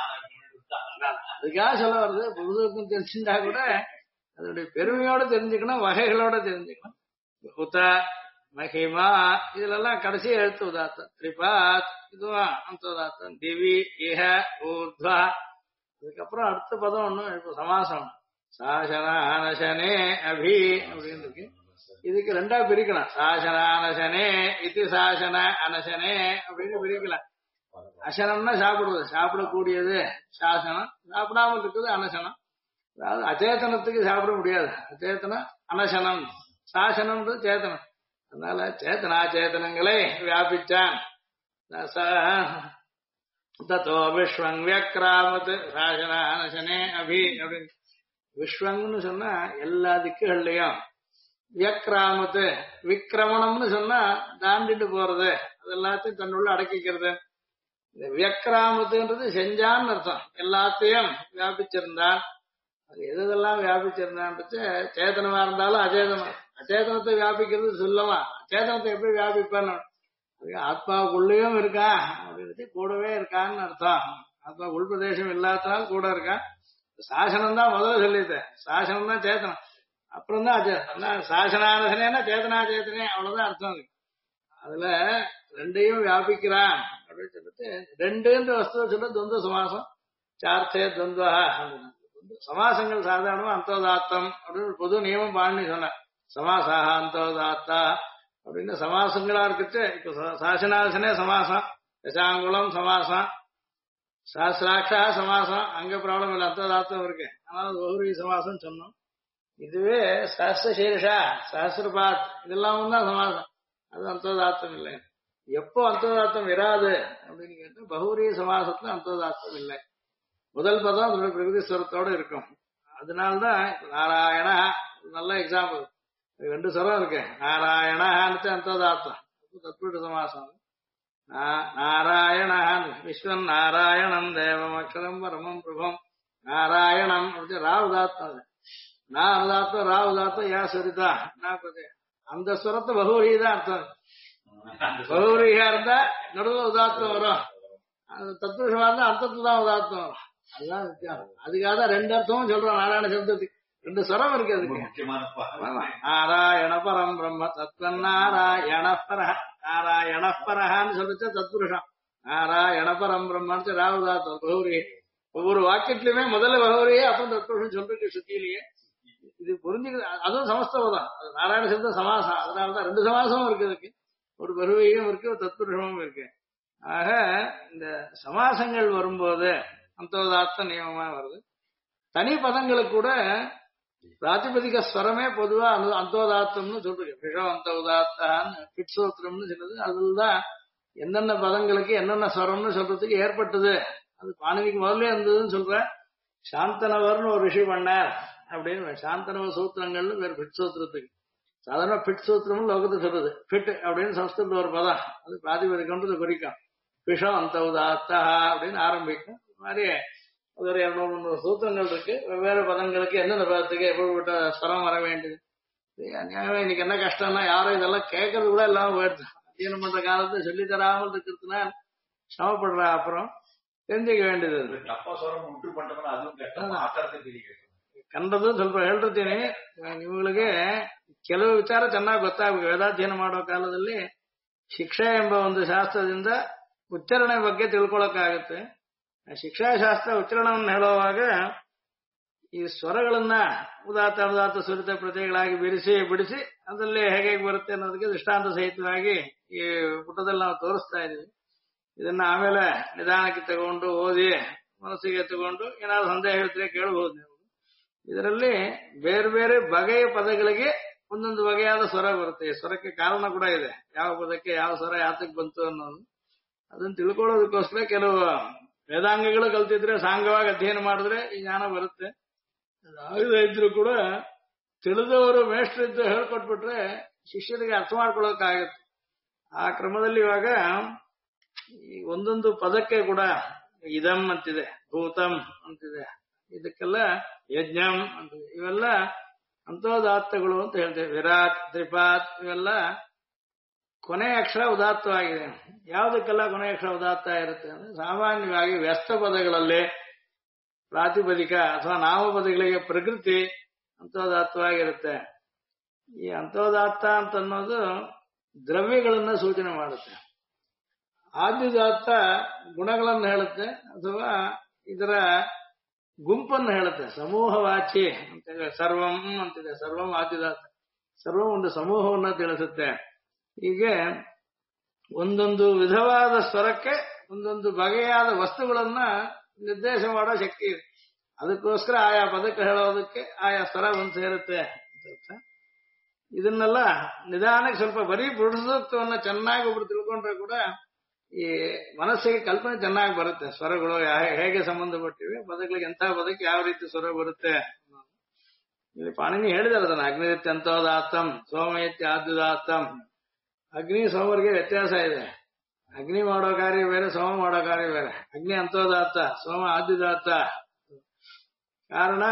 அதுக்காக சொல்ல வருது. புருஷுக்கும் தெரிஞ்சுட்டா கூட அதனுடைய பெருமையோட தெரிஞ்சுக்கணும், வகைகளோட தெரிஞ்சுக்கணும். உத மகிமா இதுல எல்லாம் கடைசி எழுத்து உதாத்தம். திரிபாத் இதுவா அந்த உதாத்தம். திவி இஹ ஊர்த்வா. அதுக்கப்புறம் அடுத்த பதம் ஒண்ணு இப்ப சமாசம். சாசனானசனே அபி அப்படின்னு இருக்கு. இதுக்கு ரெண்டா பிரிக்கலாம். சாசனானசனே இது சாசன அனசனே அப்படின்னு பிரிக்கலாம். அசனம்னா சாப்பிடுவது, சாப்பிடக்கூடியது சாசனம், சாப்பிடாம இருக்குது அனசனம். அதாவது அச்சேதனத்துக்கு சாப்பிட முடியாது, அச்சேதனம் அனசனம், சாசனம்ன்றது சேத்தனம். அதனால சேத்தனா சேத்தனங்களை வியாபிச்சான். தத்தோ விஸ்வங் வியக்ராமத் சாசன அனசனே அபி அப்படின்னு. விஸ்வங்னு சொன்னா எல்லா திக்குகள்லயும், வியக்ராமத்து விக்கிரமணம்னு சொன்னா தாண்டிட்டு போறது, அது எல்லாத்தையும் தன்னுள்ள அடக்கிக்கிறது. இந்த வியக்ராமத்துன்றது செஞ்சான்னு அர்த்தம், எல்லாத்தையும் வியாபிச்சிருந்தான். அது எதெல்லாம் வியாபிச்சிருந்தான்றது சேதனமா இருந்தாலும் அச்சேதனம். அச்சேதனத்தை வியாபிக்கிறது சொல்லமா, சேதனத்தை எப்படி வியாபிப்பான்னு ஆத்மாவுக்குள்ளேயும் இருக்கா அப்படின்னு கூடவே இருக்கான்னு அர்த்தம். ஆத்மா உள்பிரதேசம் இல்லாததால் கூட இருக்கான். சாசனம் தான் முதல்ல சொல்லிட்டு, சாசனம் தான் சேத்தனம், அப்புறம் தான் அச்சேதனம். சாசனானசனேனா சேதனா சேத்தனே அவ்வளவுதான் அர்த்தம் இருக்கு. அதுல ரெண்டையும் வியாபிக்கிறான் அப்படின்னு சொல்லிட்டு ரெண்டுன்ற வஸ்துவ சொல்ல துவந்த சமாசம். சார்த்தே துவந்தா சமாசங்கள் சாதாரணமா அந்தோதாத்தம் அப்படின்னு பொது நியமம் பாணி சொன்ன. சமாசாக அந்தோதாத்தா அப்படின்னு சமாசங்களா இருக்குச்சு. இப்ப சாசனாசனே சமாசம், தசாங்குளம் சமாசம், சாஸ்திராட்சா சமாசம், அங்க ப்ராப்ளம் இல்லை, அந்தோதாத்தம் இருக்கு. ஆனால் ஒவ்வொரு சமாசம் சொன்னோம். இதுவே சஹஸ்ரசீர்ஷா சஹஸ்ரபாத் இதெல்லாம் தான் சமாசம், அது அந்தோதாத்தம் இல்லை. எப்போ அந்தோதாத்தம் இராது அப்படின்னு கேட்டா பகுரிய சமாசத்துல அந்தோதாத்தம் இல்லை. முதல் பதம் அதோட பிரகிருதிஸ்வரத்தோட இருக்கும். அதனால்தான் நாராயண நல்ல எக்ஸாம்பிள். ரெண்டு ஸ்வரம் இருக்கு, நாராயணான்னு அந்தோதாத்தம், தத்புருஷ சமாசம். நாராயணான் விஸ்வன் நாராயணம் தேவம் அக்ஷரம் பரமம் பிரபம் நாராயணம் அப்படி ராவுதாத்தம். நான் உதாத்தம் ராவுதாத்தம் யா சரிதா அந்த ஸ்வரத்தை பகுவரி தான் அர்த்தம். பகுவரியா இருந்தா நடுவில் உதாத்தம் வரும், அது தத்துவமா இருந்தா அர்த்தத்துல தான் உதாத்தம் வரும். அதுதான் வித்தியாசம். அதுக்காக தான் ரெண்டு அர்த்தமும் சொல்றோம் நாராயண சப்தத்துக்கு. ரெண்டு ஸ்வரம் இருக்கு ரொம்ப அதுக்கு. முக்கியமானப்பா. ஆமா. நாராயண பரம் பிரம்ம தத்வநாராயணப்பரஹ. நாராயணப்பரஹான்னு சொல்லிச்சா தத்புருஷம். நாராயண பரம் பிரம்மன்னு ராவதாத்தம் பகவரி. ஒவ்வொரு வாக்கியத்திலுமே முதல்ல பகவரியே அப்புறம் தத்புருஷம் சொல்லிருக்கு சுத்தியிலேயே. இது புரிஞ்சுக்கிறது. அதுவும் சமஸ்தவம். அது நாராயண சப்த சமாசம். அதனாலதான் ரெண்டு சமாசமும் இருக்கு அதுக்கு. ஒரு பருவையும் இருக்கு, ஒரு தத்புருஷமும் இருக்கு. ஆக இந்த சமாசங்கள் வரும்போது அந்தோதாத்த நியமமா வருது. தனி பதங்களுக்கு கூட பிராதிபதிக ஸ்வரமே பொதுவா அந்தோதாத்தம்னு சொல்றது. விஷம் அந்த உதாத்தான்னு பிட்சோத்திரம்னு சொல்றது. அதுதான் என்னென்ன பதங்களுக்கு என்னென்ன ஸ்வரம்னு சொல்றதுக்கு ஏற்பட்டது. அது பாணினிக்கு முதல்ல இருந்ததுன்னு சொல்ற. சாந்தனவர்னு ஒரு ரிஷி பண்ணார் அப்படின்னு சாந்தனவ சூத்திரங்கள்னு பேர் பிட் சூத்திரத்துக்கு. சாதாரண பிட் சூத்திரம் லோகத்துக்கு சொல்றது. பிட் அப்படின்னு சம்ஸ்கிருத ஒரு பதம். அது பிராதிபதிகம்ன்றது குறிக்கும். விஷம் அந்த உதாத்தா அப்படின்னு ஆரம்பிக்கும். இந்த மாதிரி ஒரு 200 சூத்திரங்கள் இருக்கு. வெவ்வேறு பதங்களுக்கு எந்தெந்த பதத்துக்கு எப்படிப்பட்ட ஸ்வரம் வர வேண்டியது. அநியாயமே இன்னைக்கு என்ன கஷ்டம்னா யாரும் இதெல்லாம் கேட்கறது கூட இல்லாம போயிடுது. அத்தியனம் பண்ற காலத்தை சொல்லி தராமல் இருக்கிறதுனா சமப்படுறா. அப்புறம் தெரிஞ்சுக்க வேண்டியது. தப்பா சொல்ற உண்டு பண்றோம்னா அதுவும் கஷ்டம். ಆತರತೆ ತಿಳಿಬೇಕು. ಕಂಡದು ಸ್ವಲ್ಪ ಹೇಳ್ತಿರ್ತೀನಿ ನಿಮಗೆ. ಕೆಲವು ವಿಚಾರ ಚೆನ್ನಾಗಿ ಗೊತ್ತಾಗಬೇಕು. ವೇದಾಧ್ಯಯನ ಮಾಡೋ ಕಾಲದಲ್ಲಿ ಶಿಕ್ಷೆ ಎಂಬ ಒಂದು ಶಾಸ್ತ್ರದಿಂದ ಉಚ್ಚಾರಣೆ ಬಗ್ಗೆ ತಿಳ್ಕೊಳಕ್ಕಾಗುತ್ತೆ. ಶಿಕ್ಷಾಶಾಸ್ತ್ರ ಉಚ್ಚಾರಣವನ್ನು ಹೇಳುವಾಗ ಈ ಸ್ವರಗಳನ್ನ ಉದಾತ್ತ ಅನುದಾತ್ತ ಸ್ವರಿತ ಪ್ರತಿಗಳಾಗಿ ಬಿಡಿಸಿ ಅದರಲ್ಲಿ ಹೇಗೆ ಬರುತ್ತೆ ಅನ್ನೋದಕ್ಕೆ ದೃಷ್ಟಾಂತ ಸಹಿತವಾಗಿ ಈ ಪುಟದಲ್ಲಿ ನಾವು ತೋರಿಸ್ತಾ ಇದೀವಿ. ಇದನ್ನ ಆಮೇಲೆ ನಿಧಾನಕ್ಕೆ ತಗೊಂಡು ಓದಿ ಮನಸ್ಸಿಗೆ ತಗೊಂಡು ಏನಾದ್ರು ಸಂದೇಹ ಇದ್ರೆ ಕೇಳಬಹುದು ನೀವು. ಇದರಲ್ಲಿ ಬೇರೆ ಬೇರೆ ಬಗೆಯ ಪದಗಳಿಗೆ ಒಂದೊಂದು ಬಗೆಯಾದ ಸ್ವರ ಬರುತ್ತೆ. ಈ ಸ್ವರಕ್ಕೆ ಕಾರಣ ಕೂಡ ಇದೆ. ಯಾವ ಪದಕ್ಕೆ ಯಾವ ಸ್ವರ ಯಾತಕ್ಕೆ ಬಂತು ಅನ್ನೋದು ಅದನ್ನ ತಿಳ್ಕೊಳ್ಳೋದಕ್ಕೋಸ್ಕರ ಕೆಲವು ವೇದಾಂಗಗಳು ಕಲ್ತಿದ್ರೆ ಸಾಂಗವಾಗಿ ಅಧ್ಯಯನ ಮಾಡಿದ್ರೆ ಈ ಜ್ಞಾನ ಬರುತ್ತೆ. ಅದಾಗದೇ ಇದ್ರು ಕೂಡ ತಿಳಿದವರು ಮೇಷ್ಟ್ರಿದ್ದು ಹೇಳ್ಕೊಟ್ಬಿಟ್ರೆ ಶಿಷ್ಯರಿಗೆ ಅರ್ಥ ಮಾಡ್ಕೊಳ್ಳೋಕಾಗತ್ತೆ. ಆ ಕ್ರಮದಲ್ಲಿ ಇವಾಗ ಈ ಒಂದೊಂದು ಪದಕ್ಕೆ ಕೂಡ ಇದಂ ಅಂತಿದೆ, ಭೂತಂ ಅಂತಿದೆ, ಇದಕ್ಕೆಲ್ಲ ಯಜ್ಞಂ ಅಂತಿದೆ. ಇವೆಲ್ಲ ಅಂತೋದಾತ್ತಗಳು ಅಂತ ಹೇಳ್ತೇವೆ. ವಿರಾಟ್, ತ್ರಿಪಾತ್ ಇವೆಲ್ಲ ಕೊನೆಯ ಅಕ್ಷರ ಉದಾತ್ತವಾಗಿದೆ. ಯಾವುದಕ್ಕೆಲ್ಲ ಕೊನೆಯ ಅಕ್ಷರ ಉದಾತ್ತ ಇರುತ್ತೆ ಅಂದ್ರೆ ಸಾಮಾನ್ಯವಾಗಿ ವ್ಯಸ್ತ ಪದಗಳಲ್ಲಿ ಪ್ರಾತಿಪದಿಕ ಅಥವಾ ನಾಮಪದಗಳಿಗೆ ಪ್ರಕೃತಿ ಅಂತೋದಾತ್ತವಾಗಿರುತ್ತೆ. ಈ ಅಂತೋದಾತ್ತ ಅಂತ ಅನ್ನೋದು ದ್ರವ್ಯಗಳನ್ನ ಸೂಚನೆ ಮಾಡುತ್ತೆ. ಆದ್ಯುದಾತ್ತ ಗುಣಗಳನ್ನು ಹೇಳುತ್ತೆ ಅಥವಾ ಇದರ ಗುಂಪನ್ನು ಹೇಳುತ್ತೆ. ಸಮೂಹವಾಚಿ ಅಂತ ಸರ್ವಂ ಅಂತಿದೆ. ಸರ್ವಂ ಆದ್ಯುದಾತ್ತ. ಸರ್ವಂ ಒಂದು ಸಮೂಹವನ್ನ ತಿಳಿಸುತ್ತೆ. ಹೀಗೆ ಒಂದೊಂದು ವಿಧವಾದ ಸ್ವರಕ್ಕೆ ಒಂದೊಂದು ಬಗೆಯಾದ ವಸ್ತುಗಳನ್ನ ನಿರ್ದೇಶ ಮಾಡೋ ಶಕ್ತಿ ಇದೆ. ಅದಕ್ಕೋಸ್ಕರ ಆಯಾ ಪದಕ್ಕೆ ಹೇಳೋದಕ್ಕೆ ಆಯಾ ಸ್ವರ ಒಂದು ಸೇರುತ್ತೆ. ಇದನ್ನೆಲ್ಲ ನಿಧಾನಕ್ಕೆ ಸ್ವಲ್ಪ ಬರೀ ಬುಡಿಸೂಕ್ತವನ್ನ ಚೆನ್ನಾಗಿ ಒಬ್ರು ತಿಳ್ಕೊಂಡ್ರೆ ಕೂಡ ಈ ಮನಸ್ಸಿಗೆ ಕಲ್ಪನೆ ಚೆನ್ನಾಗಿ ಬರುತ್ತೆ. ಸ್ವರಗಳು ಹೇಗೆ ಸಂಬಂಧಪಟ್ಟಿವೆ, ಪದಗಳಿಗೆ ಎಂಥ ಪದಕ್ಕೆ ಯಾವ ರೀತಿ ಸ್ವರ ಬರುತ್ತೆ. ಇಲ್ಲಿ ಪಾಣಿನಿ ಹೇಳಿದಾರೆ ಅದನ್ನ. ಅಗ್ನಿತ್ಯ ಅಂತೋದಾತ್ತಂ ಸೋಮಯತ್ಯ ಆದ್ಯುದಾತ್ತಂ. ಅಗ್ನಿ ಸೋಮರಿಗೆ ವ್ಯತ್ಯಾಸ ಇದೆ. ಅಗ್ನಿ ಮಾಡೋ ಕಾರ್ಯ ಬೇರೆ, ಸೋಮ ಮಾಡೋ ಕಾರ್ಯ ಬೇರೆ. ಅಗ್ನಿ ಅಂತೋದಾತ್ತ, ಸೋಮ ಆದ್ಯುದಾತ್ತ. ಕಾರಣ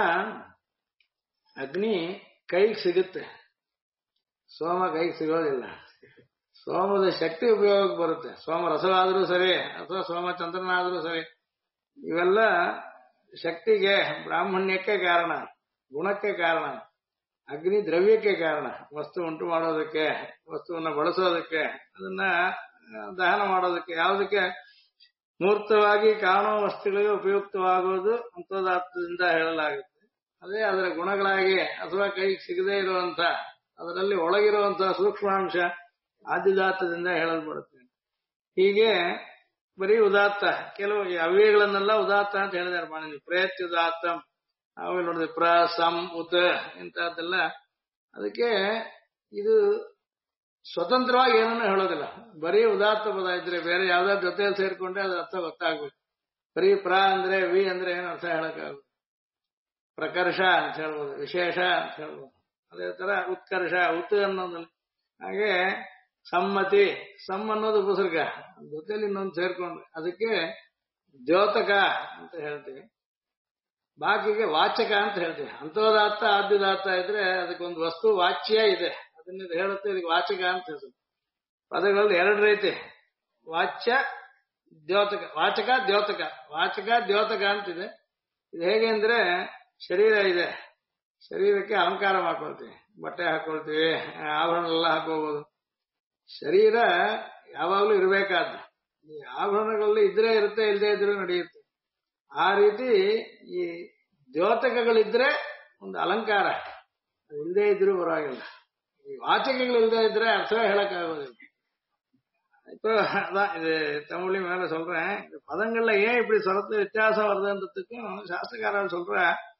ಅಗ್ನಿ ಕೈಗೆ ಸಿಗುತ್ತೆ, ಸೋಮ ಕೈಗೆ ಸಿಗೋದಿಲ್ಲ. ಸೋಮದ ಶಕ್ತಿ ಉಪಯೋಗಕ್ಕೆ ಬರುತ್ತೆ. ಸೋಮ ರಸವಾದರೂ ಸರಿ ಅಥವಾ ಸೋಮ ಚಂದ್ರನಾದರೂ ಸರಿ, ಇವೆಲ್ಲ ಶಕ್ತಿಗೆ ಬ್ರಾಹ್ಮಣ್ಯಕ್ಕೆ ಕಾರಣ, ಗುಣಕ್ಕೆ ಕಾರಣ. ಅಗ್ನಿ ದ್ರವ್ಯಕ್ಕೆ ಕಾರಣ, ವಸ್ತು ಉಂಟು ಮಾಡೋದಕ್ಕೆ, ವಸ್ತುವನ್ನ ಬಳಸೋದಕ್ಕೆ, ಅದನ್ನ ದಹನ ಮಾಡೋದಕ್ಕೆ, ಯಾವುದಕ್ಕೆ ಮೂರ್ತವಾಗಿ ಕಾಣುವ ವಸ್ತುಗಳಿಗೆ ಉಪಯುಕ್ತವಾಗುವುದು ಅಂತೋದಾತ್ತದಿಂದ ಹೇಳಲಾಗುತ್ತೆ. ಅದೇ ಅದರ ಗುಣಗಳಾಗಿ ಅಥವಾ ಕೈಗೆ ಸಿಗದೇ ಇರುವಂತ ಅದರಲ್ಲಿ ಒಳಗಿರುವಂತಹ ಸೂಕ್ಷ್ಮಾಂಶ ಆದ್ಯುದಾತ್ತದಿಂದ ಹೇಳಲ್ಪಡುತ್ತೆ. ಹೀಗೆ ಬರೀ ಉದಾತ್ತ, ಕೆಲವು ಅವ್ಯಯಗಳನ್ನೆಲ್ಲ ಉದಾತ್ತ ಅಂತ ಹೇಳಿದಾರೆ ಪಾಣಿನಿ. ಪ್ರಯತ್ಯುದಾತ್ತಂ ನಾವೇ ನೋಡಿದ್ವಿ. ಪ್ರ, ಸಂ, ಉತ್ ಇಂತಹದ್ದೆಲ್ಲ. ಅದಕ್ಕೆ ಇದು ಸ್ವತಂತ್ರವಾಗಿ ಏನನ್ನೂ ಹೇಳೋದಿಲ್ಲ. ಬರೀ ಉದಾತ್ತ ಪದ ಇದ್ರೆ ಬೇರೆ ಯಾವ್ದಾದ್ರು ಜೊತೆಯಲ್ಲಿ ಸೇರ್ಕೊಂಡ್ರೆ ಅದ್ರ ಅರ್ಥ ಗೊತ್ತಾಗ್ಬೇಕು. ಬರೀ ಪ್ರ ಅಂದ್ರೆ ವಿ ಅಂದ್ರೆ ಏನು ಅರ್ಥ ಹೇಳಕ್ಕಾಗುತ್ತೆ. ಪ್ರಕರ್ಷ ಅಂತ ಹೇಳ್ಬೋದು, ವಿಶೇಷ ಅಂತ ಹೇಳ್ಬೋದು. ಅದೇ ತರ ಉತ್ಕರ್ಷ, ಉತ್ ಅನ್ನೋದಲ್ಲ. ಹಾಗೆ ಸಮ್ಮತಿ, ಸಮ್ ಅನ್ನೋದು ಉಪಸರ್ಗ, ಜೊತೆಲಿ ಇನ್ನೊಂದು ಸೇರ್ಕೊಂಡ್ರೆ ಅದಕ್ಕೆ ದ್ಯೋತಕ ಅಂತ ಹೇಳ್ತೀವಿ. ಬಾಕಿಗೆ ವಾಚಕ ಅಂತ ಹೇಳ್ತೀವಿ. ಅಂತೋದಾತ್ತ ಆದ್ಯುದಾತ್ತ ಇದ್ರೆ ಅದಕ್ಕೊಂದು ವಸ್ತು ವಾಚ್ಯ ಇದೆ, ಅದನ್ನ ಹೇಳುತ್ತೆ, ಇದಕ್ಕೆ ವಾಚಕ ಅಂತ ಹೇಳ್ತೀವಿ. ಪದಗಳಲ್ಲಿ ಎರಡು ರೀತಿ, ವಾಚ್ಯ ದ್ಯೋತಕ. ವಾಚಕ ದ್ಯೋತಕ, ವಾಚಕ ದ್ಯೋತಕ ಅಂತಿದೆ. ಇದು ಹೇಗೆ ಅಂದ್ರೆ ಶರೀರ ಇದೆ, ಶರೀರಕ್ಕೆ ಅಲಂಕಾರ ಮಾಡ್ಕೊಳ್ತೀವಿ, ಬಟ್ಟೆ ಹಾಕೊಳ್ತೀವಿ, ಆಭರಣಗಳೆಲ್ಲ ಹಾಕೋಬಹುದು. ಶರೀರ ಯಾವಾಗ್ಲೂ ಇರಬೇಕಾದ, ಈ ಆಭರಣಗಳಲ್ಲಿ ಇದ್ರೆ ಇರುತ್ತೆ, ಇಲ್ಲದೆ ಇದ್ರೂ ನಡೆಯುತ್ತೆ. ಆ ರೀತಿ ಈ ದ್ಯೋತಕಗಳಿದ್ರೆ ಒಂದು ಅಲಂಕಾರ, ಇಲ್ಲದೆ ಇದ್ರೂ ಪರವಾಗಿಲ್ಲ. ಈ வாச்சகங்கள் ಇದ್ರೆ ಅರ್ಥವೇ ಹೇಳಕ್ಕಾಗೋದಿಲ್ಲ. இப்போ அதான் இது தமிழ்லயும் மேல சொல்றேன். இந்த பதங்கள்ல ஏன் இப்படி சொரத்துல வித்தியாசம் வருதுன்றதுக்கும் சாஸ்திரக்காரர் சொல்ற,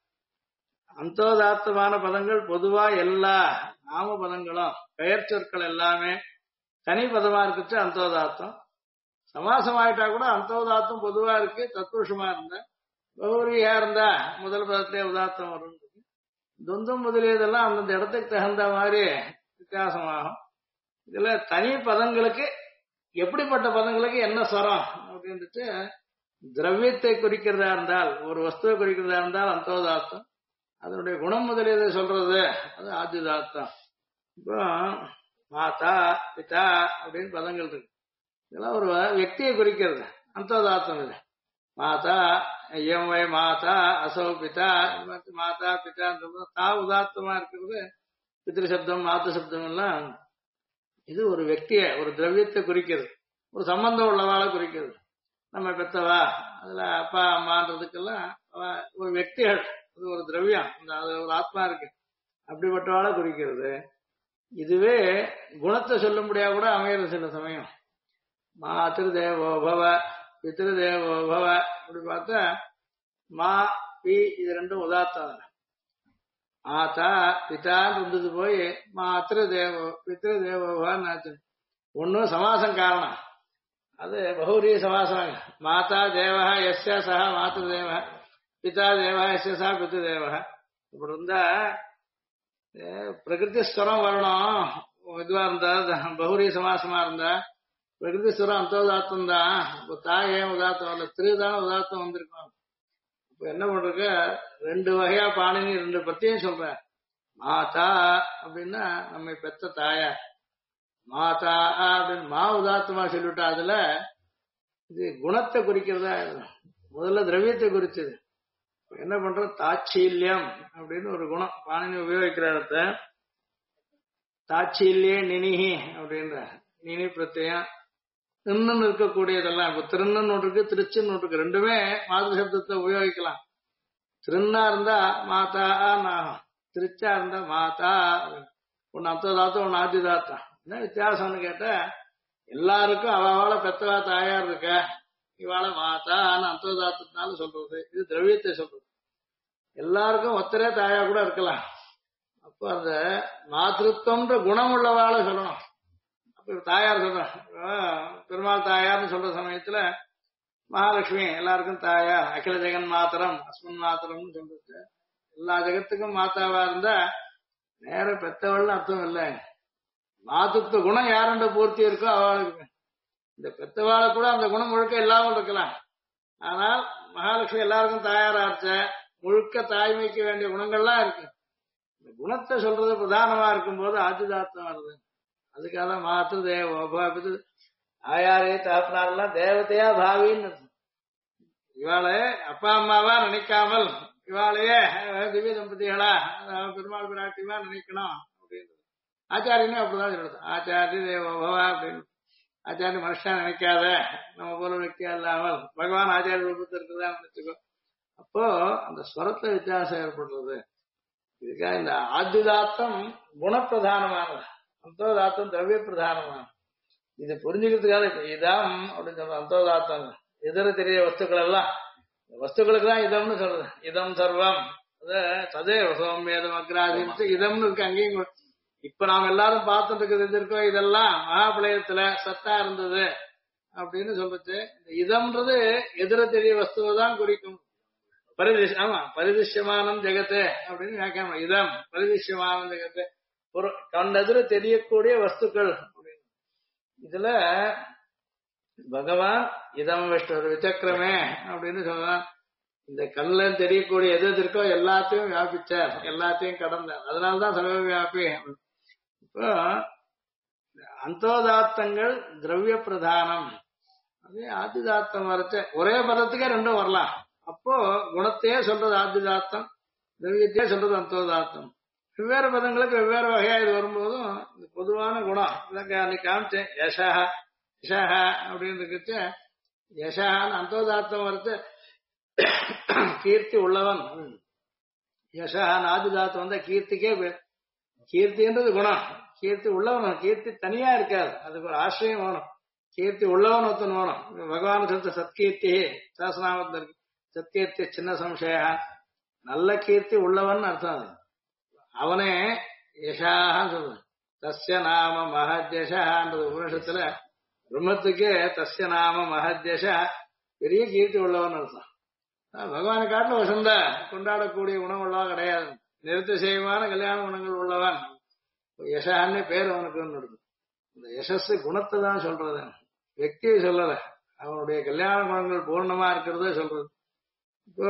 அந்தோதாத்தமான பதங்கள் பொதுவா எல்லா நாம பதங்களும் பெயர் சொற்கள் எல்லாமே தனி பதமா இருக்குச்சு அந்தோதாத்தம். சமாசம் ஆயிட்டா கூட அந்தோதாத்தம் பொதுவா இருக்கு. தத்புருஷமா இருந்தா, பௌரியா இருந்தா முதல் பதத்திலே உதாத்தம் வரும். துந்தம் முதலியதெல்லாம் அந்தந்த இடத்துக்கு தகுந்த மாதிரி வித்தியாசமாகும். இதுல தனி பதங்களுக்கு எப்படிப்பட்ட பதங்களுக்கு என்ன ஸ்வரம் அப்படின்ட்டு, திரவியத்தை குறிக்கிறதா இருந்தால், ஒரு வஸ்துவை குறிக்கிறதா இருந்தால் அந்தோதாத்தம், அதனுடைய குணம் முதலியதை சொல்றது அது ஆத்யுதாத்தம். இப்போ மாதா பிதா அப்படின்னு பதங்கள் இருக்கு. இதெல்லாம் ஒரு வியக்தியை குறிக்கிறது, அந்தோதாத்தம். இது மாதா எம் வை மாதா அசௌ பிதா, மாதா பிதா தா உதாத்தமா இருக்கிறது. பித்ரு சப்தம் மாத்து சப்தம் எல்லாம் இது ஒரு வியக்தியை, ஒரு திரவியத்தை குறிக்கிறது, ஒரு சம்பந்தம் உள்ளவாளை குறிக்கிறது. நம்ம பெத்தவா, அதுல அப்பா அம்மான்றதுக்கெல்லாம் ஒரு வியக்திகள், அது ஒரு திரவியம், அது ஒரு ஆத்மா இருக்கு, அப்படிப்பட்டவாளை குறிக்கிறது. இதுவே குணத்தை சொல்ல முடியா கூட அமையிறது சில சமயம். மாதிருதேவோபவ பித்ருதேவோபவ அப்படி பார்த்தா மா பி இது ரெண்டும் உதாத்தம். மாதா பிதான்னு இருந்தது போய் மாத்திருதேவோ பித்ருதேவோபான்னு ஆச்சு. ஒன்னும் சமாசம் காரணம், அது பகுரிய சமாசம். மாதா தேவா எஸ்ய சஹ மாத்திருதேவ, பிதா தேவா எஸ்ய சஹ பித்ருதேவ. இப்படி இருந்தா பிரகிருதி ஸ்வரம் வரணும். இதுவா இருந்தா பகுரிய சமாசமா இருந்தா பிரகிருதி ஸ்வரம் அந்தோதாத்தம் தான். இப்போ தாய் ஏன் உதாத்தம் வரல, திருதான உதாத்தம் வந்திருக்கும். இப்ப என்ன பண்றதுக்கு ரெண்டு வகையா பாணினி ரெண்டு பத்தியும் சொல்றேன். மாதா அப்படின்னா நம்மை பெத்த தாயா, மாதா அப்படின்னு மா உதாத்தமா சொல்லிவிட்டா அதுல இது குணத்தை குறிக்கிறதா, முதல்ல திரவியத்தை குறிச்சது. என்ன பண்ற, தாட்சீல்யம் அப்படின்னு ஒரு குணம் பாணினி உபயோகிக்கிற இடத்த தாட்சீல்யே நினிஹி அப்படின்ற நினி பிரத்யம் தின்னு இருக்கக்கூடியதெல்லாம். இப்ப திருன்னு ஒன்று இருக்கு, திருச்சுன்னு ஒன்று இருக்கு. ரெண்டுமே மாதൃ சப்தத்தை உபயோகிக்கலாம். திருன்னா இருந்தா மாதா ஆகும், திருச்சா இருந்தா மாதா. ஒன்னு அந்ததாத்தம் ஒன்னு ஆதிதாத்தம். என்ன வித்தியாசம்னு கேட்டா, எல்லாருக்கும் அவளை பெத்தவா தாயார் இருக்க, இவாள மாதா அந்ததாத்தத்தினால சொல்றது. இது திரவியத்தை சொல்றது. எல்லாருக்கும் ஒத்தரே தாயா கூட இருக்கலாம். அப்ப அந்த மாதృత్వంன்ற குணம் உள்ளவாளை சொல்லணும். அப்ப தாயார் சொல்றேன், பெருமாள் தாயார்னு சொல்ற சமயத்துல மகாலட்சுமி எல்லாருக்கும் தாயா, அகில ஜெகன் மாத்திரம் அஸ்மன் மாத்திரம்னு சொல்றது. எல்லா ஜெகத்துக்கும் மாதாவா இருந்தா நேர பெத்தவள்னு அர்த்தம் இல்லை. மாதృత్వ குணம் யாருன்ற பூர்த்தி இருக்கோ அவளுக்கு. இந்த பெத்தவாளை கூட அந்த குணம் முழுக்க இல்லாமல் இருக்கலாம். ஆனால் மகாலட்சுமி எல்லாருக்கும் தாயாரா இருச்ச, முழுக்க தாய்மைக்கு வேண்டிய குணங்கள்லாம் இருக்கு. இந்த குணத்தை சொல்றது பிரதானமா இருக்கும்போது ஆதிதாத்தம் வருது. அதுக்காக மாத்து தேவ ஆயாரே தாப்பினாரெல்லாம் தேவதையா பாவின்னு இவாளே அப்பா அம்மாவா நினைக்காமல் இவாளையே திவ்ய தம்பதிகளா பெருமாள் பிராட்டிவா நினைக்கணும் அப்படின்றது. ஆச்சாரியனே அப்படிதான் சொல்றது, ஆச்சாரிய தேவோபவா அப்படின்னு. ஆச்சாரிய மனுஷன் நினைக்காத, நம்ம போல வியக்தியா இல்லாமல் பகவான் ஆச்சாரிய ரூபத்தில் இருக்கிறதா நினைச்சுக்கோ. அப்போ அந்த ஸ்வரத்துல வித்தியாசம் ஏற்படுறது. இதுக்காக இந்த ஆத்யுதாத்தம் குணப்பிரதானமானது, அந்தோதாத்தம் திரவிய பிரதானமானது. இது புரிஞ்சுக்கிறதுக்காக இப்ப இதம் அப்படின்னு சொல்ற அந்தோதாத்தம் எதிர தெரிய வஸ்துக்கள் எல்லாம் வஸ்துக்களுக்கு தான் இதம்னு சொல்றது. இதம் சர்வம் சதே சோமேதம் அக்ராதின்னு இதம்னு இருக்கு. அங்கேயும் இப்ப நாம் எல்லாரும் பார்த்துட்டு இருக்கிறது இருக்கோம், இதெல்லாம் மகாபிளயத்துல சத்தா இருந்தது அப்படின்னு சொல்றது. இந்த இதம்ன்றது எதிர தெரிய வஸ்துவை தான் குறிக்கும். ஆமா, பரிதிஷ்யமானம் ஜெகத்து அப்படின்னு வியாக்கியானம். இதம் பரிதிஷ்யமானம் ஜெகத்து, ஒரு கண்டெதிர தெரியக்கூடிய வஸ்துக்கள் அப்படின்னு. இதுல பகவான் இதம் விஷ்ணு விசக்கிரமே அப்படின்னு சொல்லலாம். இந்த கண்ணுல தெரியக்கூடிய எது இருக்கோ எல்லாத்தையும் வியாபிச்சார், எல்லாத்தையும் கடந்தார். அதனால்தான் சர்வ வியாபி. இப்போ அந்தோதாத்தங்கள் திரவிய பிரதானம், அதே ஆதிதாத்தம் வரைச்ச ஒரே பதத்துக்கே ரெண்டும் வரலாம். அப்போ குணத்தையே சொல்றது ஆதிதாத்தம், திரவியத்தையே சொல்றது அந்தோதாத்தம். வெவ்வேறு பதங்களுக்கு வெவ்வேறு வகையா இது வரும்போதும் இது பொதுவான குணம். இதான் அன்னைக்கு காமிச்சேன். யசா யசா அப்படின்னு இருந்துச்சு. யசான்னு அந்தோதாத்தம் வருது. கீர்த்தி உள்ளவன். யசா ஆதிதாத்தம் வந்தா கீர்த்திக்கே பேர். கீர்த்தின்றது குணம். கீர்த்தி உள்ளவன். கீர்த்தி தனியா இருக்காது, அதுக்கு ஒரு ஆசிரியம் வேணும். கீர்த்தி உள்ளவன் ஒருத்தன் வேணும். பகவான் சொல்ற சத்கீர்த்தி சாஸ்திரநாமத்தில் இருக்கு. சத்கீர்த்தி சின்ன சம்சய, நல்ல கீர்த்தி உள்ளவன் அர்த்தம். அது அவனே யசான்னு சொல்றான். தஸ்ய நாம மகத்யசான்றது உபனிஷத்துல பிரம்மத்துக்கே தஸ்ய நாம மகத்யசா பெரிய கீர்த்தி உள்ளவன் அர்த்தம். பகவானை காட்டில வசந்த கொண்டாடக்கூடிய குணம் உள்ளவா கிடையாது. நிறுத்திசயமான கல்யாண குணங்கள் உள்ளவன் யசான்னு பேர் அவனுக்கு இருக்கு. இந்த யசஸ் குணத்தை தான் சொல்றது, வெக்தியை சொல்லல. அவனுடைய கல்யாண குணங்கள் பூர்ணமா இருக்கிறத சொல்றது. இப்போ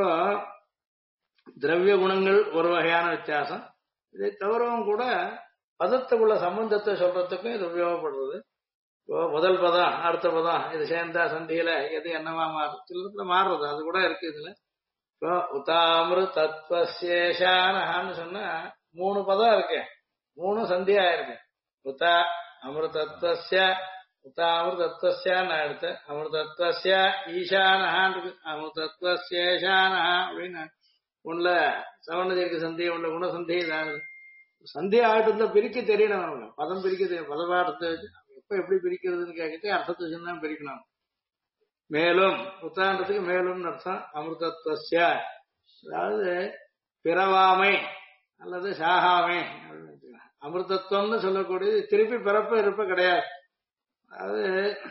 திரவிய குணங்கள் ஒரு வகையான வித்தியாசம். இதை தவிரவும் கூட பதத்துக்குள்ள சம்பந்தத்தை சொல்றதுக்கும் இது உபயோகப்படுறது. இப்போ முதல் பதம் அடுத்த பதம் இது சேர்ந்தா சந்தியில எது என்னவா மாறும், சில மாறுறது அது கூட இருக்கு இதுல. இப்போ உதாமிரு தத்வசேஷானு சொன்னா 3 பதம் இருக்கு, 3 சந்தியா இருக்கு. உதா அமிர்தத்வஸ்ய உதாமிருதத்வஸ்யான்னு எடுத்து அமிர்தத்வஸ்ய ஈசானஹான் இருக்கு. அமிர்தத்வசேஷானஹா அப்படின்னு உள்ள சவர்ணதீர்க்க சந்தி உள்ள குணசந்தி சந்தி ஆகிட்டு பிரிக்க தெரியணும். பதம் பிரிக்க தெரியும். பதபாடத்தை எப்ப எப்படி பிரிக்கிறதுன்னு கேட்கிட்டு அர்த்தத்தை தான் பிரிக்கணும். மேலும் உத்தாண்டத்துக்கு மேலும் அர்த்தம். அமிர்தத்வஸ்ய அதாவது பிறவாமை அல்லது சாகாமை. அமிர்தத்துவம்னு சொல்லக்கூடியது திருப்பி பிறப்பு இருப்ப கிடையாது. அதாவது